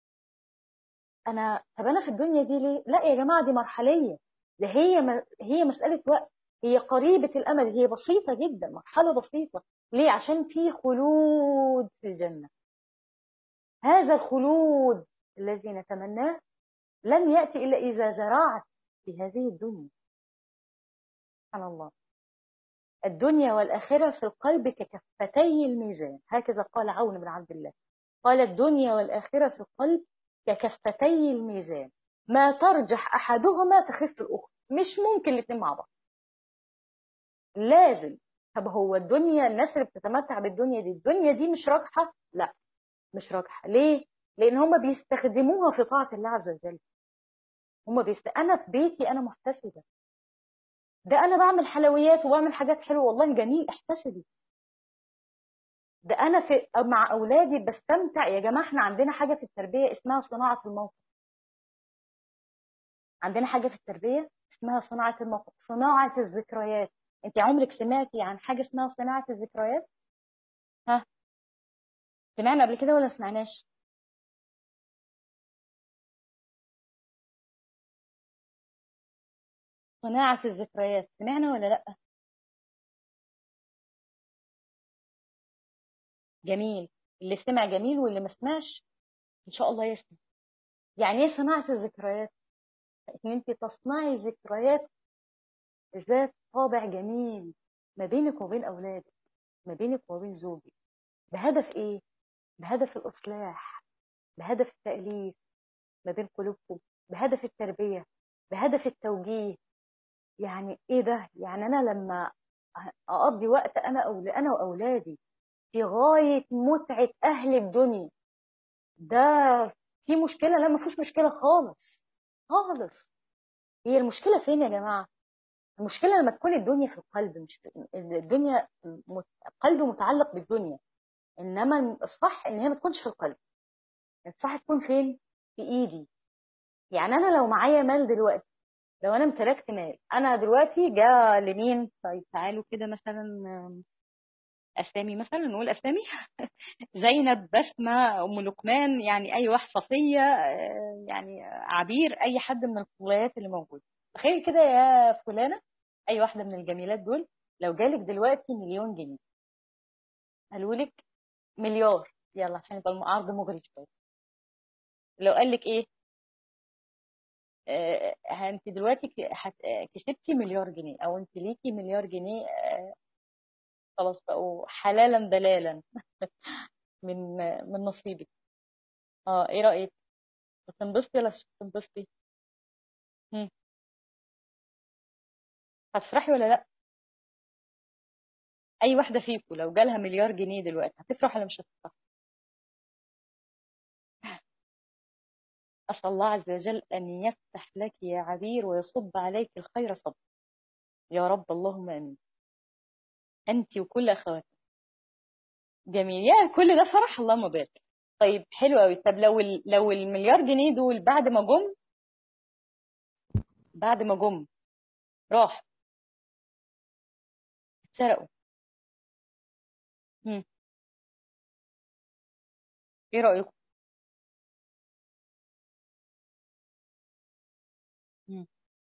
طب انا في الدنيا دي ليه؟ لا يا جماعة، دي مرحلية. ده هي مسألة وقت. هي قريبة الامل، هي بسيطة جدا، مرحلة بسيطة. ليه؟ عشان في خلود في الجنة. هذا الخلود الذي نتمناه لن يأتي إلا إذا زرعت في هذه الدنيا. سبحان الله. الدنيا والآخرة في القلب ككفتي الميزان، هكذا قال عون بن عبد الله، قال الدنيا والآخرة في القلب ككفتي الميزان، ما ترجح أحدهما تخف الأخرى، مش ممكن الاثنين مع بعض، لازم. طب هو الدنيا، الناس اللي بتتمتع بالدنيا دي، الدنيا دي مش راجحة؟ لا مش راجحة. ليه؟ لأن هم بيستخدموها في طاعة الله عز وجل. أنا في بيتي أنا محتسبة، ده أنا بعمل حلويات وبعمل حاجات حلوة، والله جميل، احتسبي. ده أنا مع أولادي بستمتع. يا جماعة احنا عندنا حاجة في التربية اسمها صناعة الموقف، عندنا حاجة في التربية اسمها صناعة الموقف، صناعة الذكريات. انت عمرك سمعتي عن حاجة اسمها صناعة الذكريات؟ ها، سمعنا قبل كده ولا سمعناش؟ صناعة الذكريات، سمعنا ولا لأ؟ جميل، اللي سمع جميل واللي ما سمعش إن شاء الله يسمع. يعني إيه صناعة الذكريات؟ إن أنت تصنعي ذكريات ذات طابع جميل ما بينك وبين أولادك، ما بينك وبين زوجك، بهدف إيه؟ بهدف الإصلاح، بهدف التأليف ما بين قلوبكم، بهدف التربية، بهدف التوجيه. يعني إيه ده؟ يعني أنا لما أقضي وقت أنا وأولادي في غاية متعة أهل الدنيا، ده في مشكلة؟ لا ما فيش مشكلة خالص خالص. هي المشكلة فين يا جماعة؟ المشكلة لما تكون الدنيا في القلب، مش في الدنيا، القلب متعلق بالدنيا، إنما الصح إن هي ما تكونش في القلب، الصح تكون فين؟ في إيدي. يعني أنا لو معايا مال دلوقتي، لو أنا امتلكت مال، أنا دلوقتي جاء لمين؟ طيب تعالوا كده مثلا أسامي، مثلا نقول أسامي زينب، بسمة، أم لقمان، يعني أي واحد، صفية، يعني عبير، أي حد من الفضليات اللي موجودة. تخيل كده يا فلانة، أي واحدة من الجميلات دول، لو جالك دلوقتي مليون جنيه، قالوا لك مليار، يلا عشان يبقى العرض مغري شوية، لو قال لك إيه؟ أنت دلوقتي كسبتي مليار جنيه، أو أنت ليكي مليار جنيه، خلاص بقوا حلالا دلالا من نصيبك. اه ايه رأيك؟ هتنبسطي ولا مش هتنبسطي؟ مم. هتفرحي ولا لا؟ اي واحده فيكم لو جالها مليار جنيه دلوقتي هتفرح ولا مش هتفرح؟ اسال الله عز وجل ان يفتح لك يا عبير ويصب عليك الخير صب، يا رب اللهم امين، انت وكل اخواتك. جميل، يا كل ده فرح، اللهم بارك. طيب حلو قوي. طب لو المليار جنيه دول بعد ما جم، بعد ما جم راح اتسرقوا، مم. ايه رايكم؟ مم.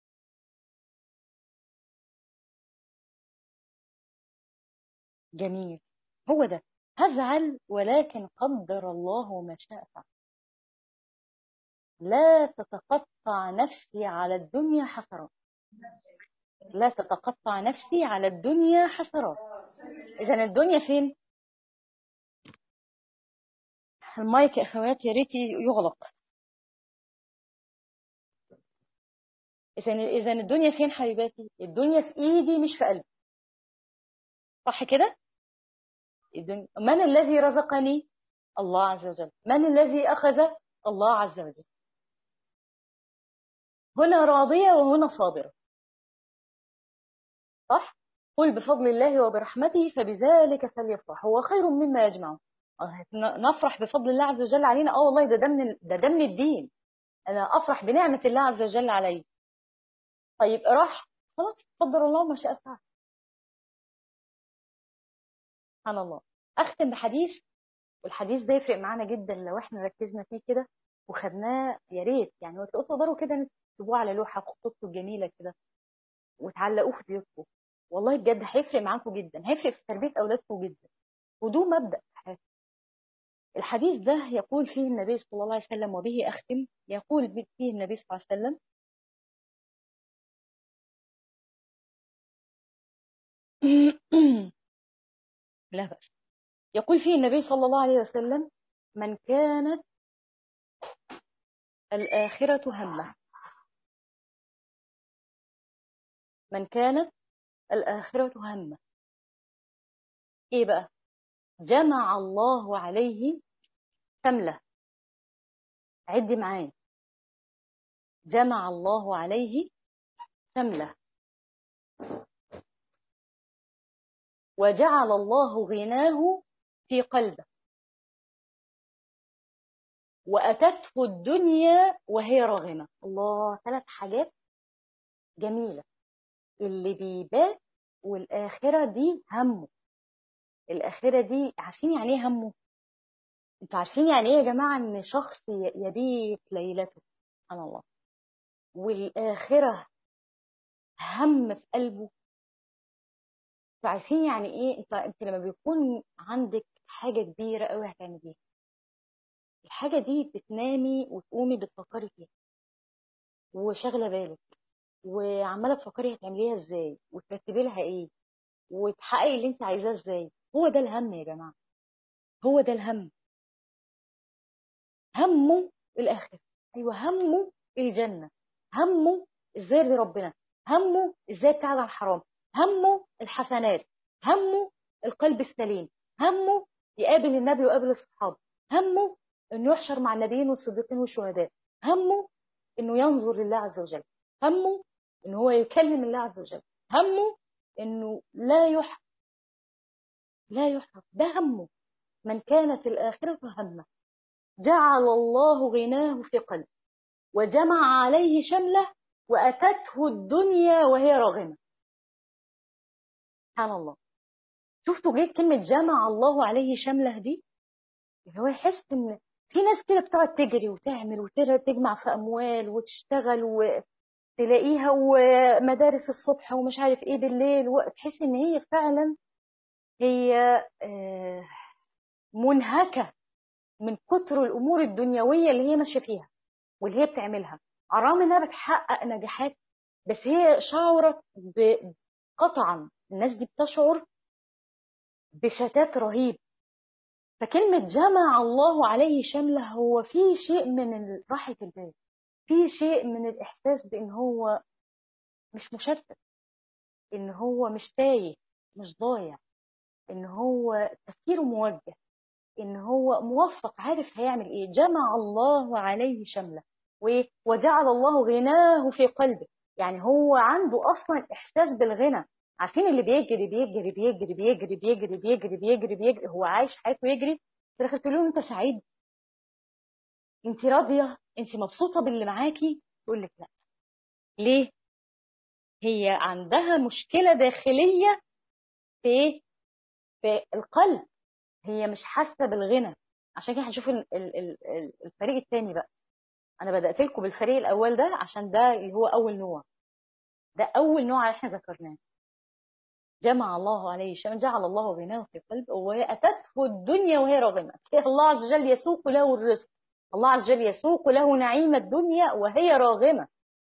جميل، هو ده. هزعل، ولكن قدر الله ما شاء فعل. لا تتقطع نفسي على الدنيا حسرات، لا تتقطع نفسي على الدنيا حسرات. إذا الدنيا فين؟ المايك يا أخوات يا ريت يغلق. إذا الدنيا فين حبيباتي؟ الدنيا في إيدي مش في قلبي، صح كده؟ الدنيا. من الذي رزقني؟ الله عز وجل. من الذي أخذ؟ الله عز وجل. هنا راضية وهنا صابرة، صح؟ قل بفضل الله وبرحمته فبذلك فليفرح هو خير مما يجمعون. نفرح بفضل الله عز وجل علينا، اه والله ده من الدين، انا افرح بنعمه الله عز وجل علي. طيب راح، خلاص قدر الله ما شاء فعل. سبحان الله. اختم بحديث، والحديث ده يفرق معانا جدا لو احنا ركزنا فيه كده وخدناه، يا ريت يعني تقدروا كده تكتبوه على لوحه في خطوطكم الجميله كده وتعلقوه في بيوتكم. والله بجد هيفرق معاكم جدا، هيفرق في تربيه اولادكم جدا، ودو مبدا في حياتكم. الحديث ده يقول فيه النبي صلى الله عليه وسلم، وبه اختم، يقول فيه النبي صلى الله عليه وسلم: لا بأس. يقول فيه النبي صلى الله عليه وسلم: من كانت الآخرة همه، من كانت الآخرة همه، إيه بقى؟ جمع الله عليه شمله. عد معايا: جمع الله عليه شمله، وجعل الله غناه في قلبه، وأتته الدنيا وهي راغمة. الله، 3 حاجات جميلة. اللي بيبات والآخرة دي همه. الآخرة دي عارفين يعني ايه همه؟ انتوا عارفين يعني ايه يا جماعة ان شخص يبيت ليلته، سبحان الله، والآخرة هم في قلبه؟ انتوا عارفين يعني ايه؟ انت لما بيكون عندك حاجة كبيرة قوي هتعمليها، الحاجة دي بتنامي وتقومي بتفكري فيها وشاغلة بالك، وعمالة تفكري هتعمليها ازاي وترتبي لها ايه وتحققي اللي انت عايزاه ازاي. هو ده الهم يا جماعة، هو ده الهم. همه الآخرة، أيوة، همه الجنة، همه ازاي يرضي ربنا، همه ازاي يبتعد عن الحرام، همه الحسنات، همه القلب السليم، همه يقابل النبي ويقابل الصحابة، همه انه يحشر مع النبيين والصديقين والشهداء، همه انه ينظر لله عز وجل، همه انه هو يكلم الله عز وجل، همه انه لا يحرم. ده همه. من كانت الآخرة همه جعل الله غناه في قلبه، وجمع عليه شمله، وأتته الدنيا وهي راغمة. سبحان الله. شفتوا جه كلمة جمع الله عليه شمله دي؟ اللي هو يحس إن في ناس كده بتقعد تجري وتعمل وتجمع في أموال وتشتغل وتلاقيها ومدارس الصبح ومش عارف إيه بالليل، وتحس إن هي فعلا هي آه، منهكة من كتر الأمور الدنيوية اللي هي ماشية فيها واللي هي بتعملها، على الرغم انها بتحقق نجاحات، بس هي شعرت قطعا الناس دي بتشعر بشتات رهيب. فكلمة جمع الله عليه شمله، هو في شيء من راحة البال، في شيء من الإحساس بأن هو مش مشتت، إن هو مش تايه، مش ضايع، إن هو تفكيره موجه، إن هو موفق، عارف هيعمل إيه. جمع الله عليه شمله، وجعل الله غناه في قلبه، يعني هو عنده أصلا إحساس بالغنى. عارفين اللي بيجري بيجري بيجري بيجري بيجري بيجري بيجري بيجري، هو عايش حياته يجري، في الآخر تقول له أنت سعيد؟ أنت راضية؟ أنت مبسوطة باللي معاكي؟ تقول لك لا. ليه؟ هي عندها مشكلة داخلية في إيه؟ في القلب. هي مش حاسة بالغنى. عشان كده هنشوف الفريق الثاني بقى. انا بدات لكم بالفريق الاول ده عشان ده اللي هو اول نوع، ده اول نوع احنا ذكرناه. جمع الله عليه شمل، جعل الله غناه في قلبه، واتته الدنيا وهي راغمه. الله عز وجل يسوق له الرزق، الله عز وجل يسوق له نعيم الدنيا وهي راغمه،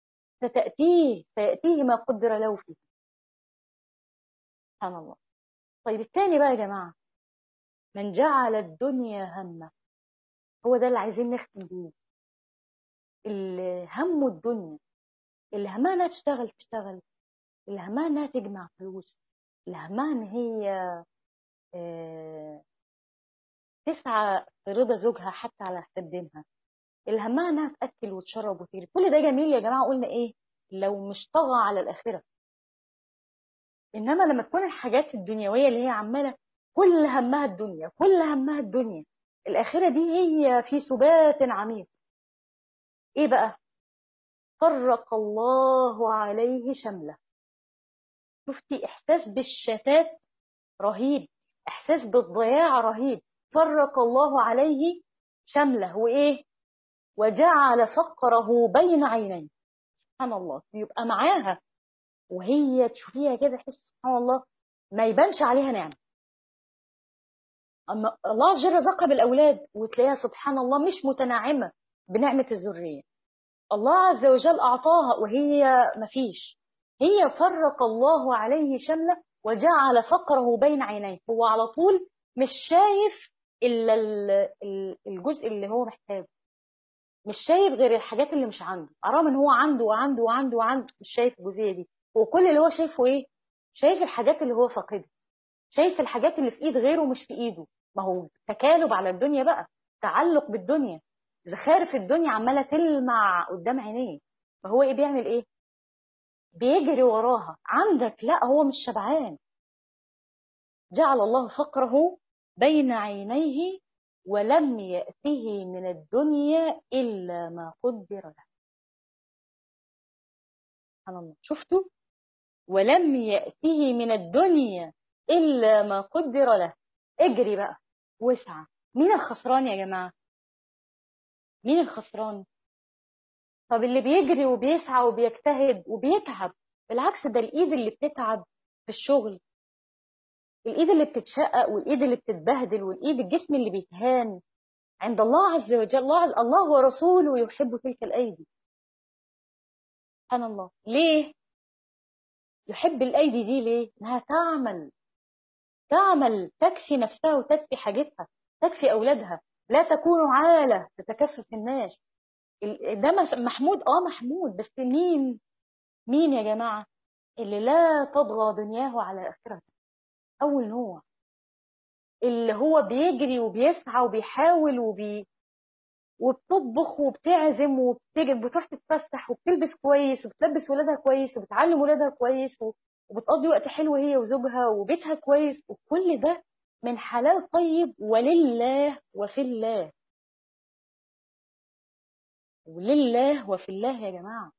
سياتيه ما قدر له فيه. سبحان الله. طيب الثاني بقى يا جماعه: من جعل الدنيا همه. هو ده اللي عايزين نختم بيه. اللي همه الدنيا، اللي همها انها تشتغل، اللي همها انها تجمع فلوس، اللي همها ان هي تسعى في رضا زوجها حتى على حساب دينها، اللي همها انها تاكل وتشرب وتجري. كل ده جميل يا جماعه، قلنا ايه؟ لو مش طغى على الاخره. انما لما تكون الحاجات الدنيويه اللي هي عماله كل همها الدنيا، كل همها الدنيا، الاخره دي هي في سبات عميق. ايه بقى؟ فرق الله عليه شمله. شفتي احساس بالشتات رهيب، احساس بالضياع رهيب. فرق الله عليه شمله، وايه؟ وجعل فقره بين عينيه. سبحان الله. يبقى معاها وهي تشوفيها كده تحس سبحان الله ما يبانش عليها نعمه. اما الله عز وجل رزقها بالاولاد وتلاقيها سبحان الله مش متنعمه بنعمه الذريه. الله عز وجل اعطاها وهي ما فيش. هي فرق الله عليه شمله، وجعل فقره بين عينيه. هو على طول مش شايف إلا الجزء اللي هو محتاجه، مش شايف غير الحاجات اللي مش عنده، رغم ان هو عنده وعنده وعنده وعنده، مش شايف الجزئيه دي. هو كل اللي هو شايفه ايه؟ شايف الحاجات اللي هو فاقدها، شايف الحاجات اللي في ايد غيره مش في ايده. ما هو تكالب على الدنيا بقى، تعلق بالدنيا، زخارف الدنيا عماله تلمع قدام عينيه. فهو ايه بيعمل ايه؟ بيجري وراها. عندك لا، هو مش شبعان. جعل الله فقره بين عينيه ولم يأته من الدنيا إلا ما قدر له. سبحان الله، شفتوا؟ ولم يأته من الدنيا إلا ما قدر له. اجري بقى واسعى. مين الخسران يا جماعة؟ مين الخسران؟ طب اللي بيجري وبيسعى وبيجتهد وبيتعب. بالعكس، ده الإيد اللي بتتعب في الشغل، الإيد اللي بتتشقق والإيد اللي بتتبهدل والإيد الجسم اللي بيتهان عند الله عز وجل. الله ورسوله يحب تلك الأيدي. سبحان الله. ليه؟ يحب الأيدي دي ليه؟ إنها تعمل تكفي نفسها وتكفي حاجتها، تكفي أولادها. لا تكون عالة تتكفف الناس. ده محمود، محمود، بس مين يا جماعة؟ اللي لا تطغى دنياه على آخرته. أول نوع اللي هو بيجري وبيسعى وبيحاول وبتطبخ وبتعزم وبتروح تتفسح وبتلبس كويس وبتلبس ولادها كويس وبتعلم ولادها كويس وبتقضي وقت حلو هي وزوجها وبيتها كويس، وكل ده من حلال طيب ولله وفي الله. ولله وفي الله يا جماعة.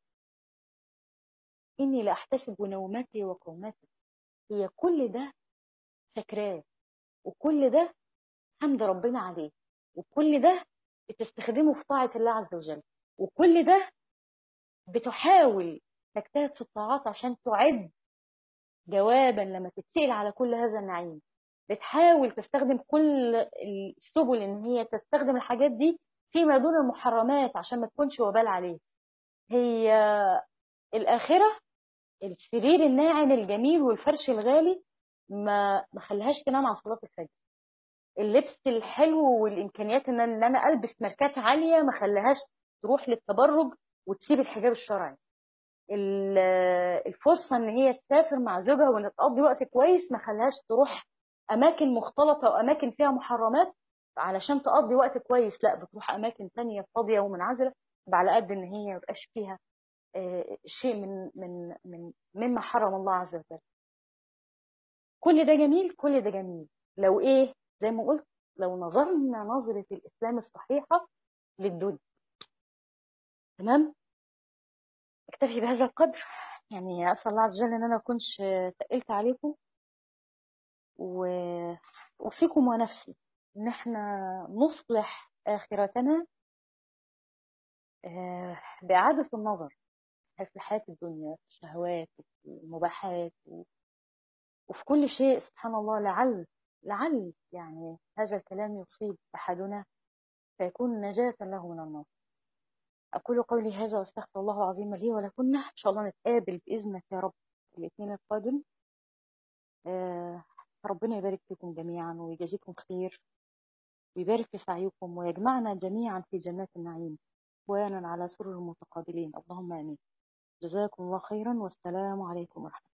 إني لأحتسب نومتي وقومتي. هي كل ده فاكراه، وكل ده حمد ربنا عليه، وكل ده بتستخدمه في طاعة الله عز وجل، وكل ده بتحاول تجتهد في الطاعات عشان تعد جوابا لما تتسأل على كل هذا النعيم. بتحاول تستخدم كل السبل ان هي تستخدم الحاجات دي فيما دون المحرمات عشان ما تكونش وبال عليه. هي الآخرة السرير الناعم الجميل والفرش الغالي ما خليهاش تنام عن صلاة الفجر. اللبس الحلو والإمكانيات ان انا البس ماركات عالية ما خليهاش تروح للتبرج وتسيب الحجاب الشرعي. الفرصة ان هي تسافر مع زوجها وان تقضي وقت كويس ما خليهاش تروح اماكن مختلطة واماكن فيها محرمات علشان تقضي وقت كويس. لا، بتروح اماكن تانية فاضية ومنعزلة على قد ان هي ميبقاش فيها شيء مما حرم الله عز وجل. كل ده جميل، كل ده جميل لو ايه؟ زي ما قلت، لو نظرنا نظرة الاسلام الصحيحة للدنيا. تمام. اكتفي بهذا القدر. يعني اسال الله عز وجل ان انا ما اكونش تقلت عليكم، واوصيكم ونفسي ان احنا نصلح اخرتنا باعاده النظر في حياه الدنيا، في الشهوات وفي المباحات وفي كل شيء. سبحان الله، لعل يعني هذا الكلام يصيب احدنا فيكون نجاة له من النار. اقول قولي هذا واستغفر الله العظيم لي ولكم. ان شاء الله نتقابل باذنك يا رب الاثنين القادم. ربنا يبارك فيكم جميعا ويجازيكم خير ويبارك في سعيكم ويجمعنا جميعا في جنات النعيم وانا على سرر متقابلين. اللهم امين. جزاكم الله خيرا والسلام عليكم ورحمة الله.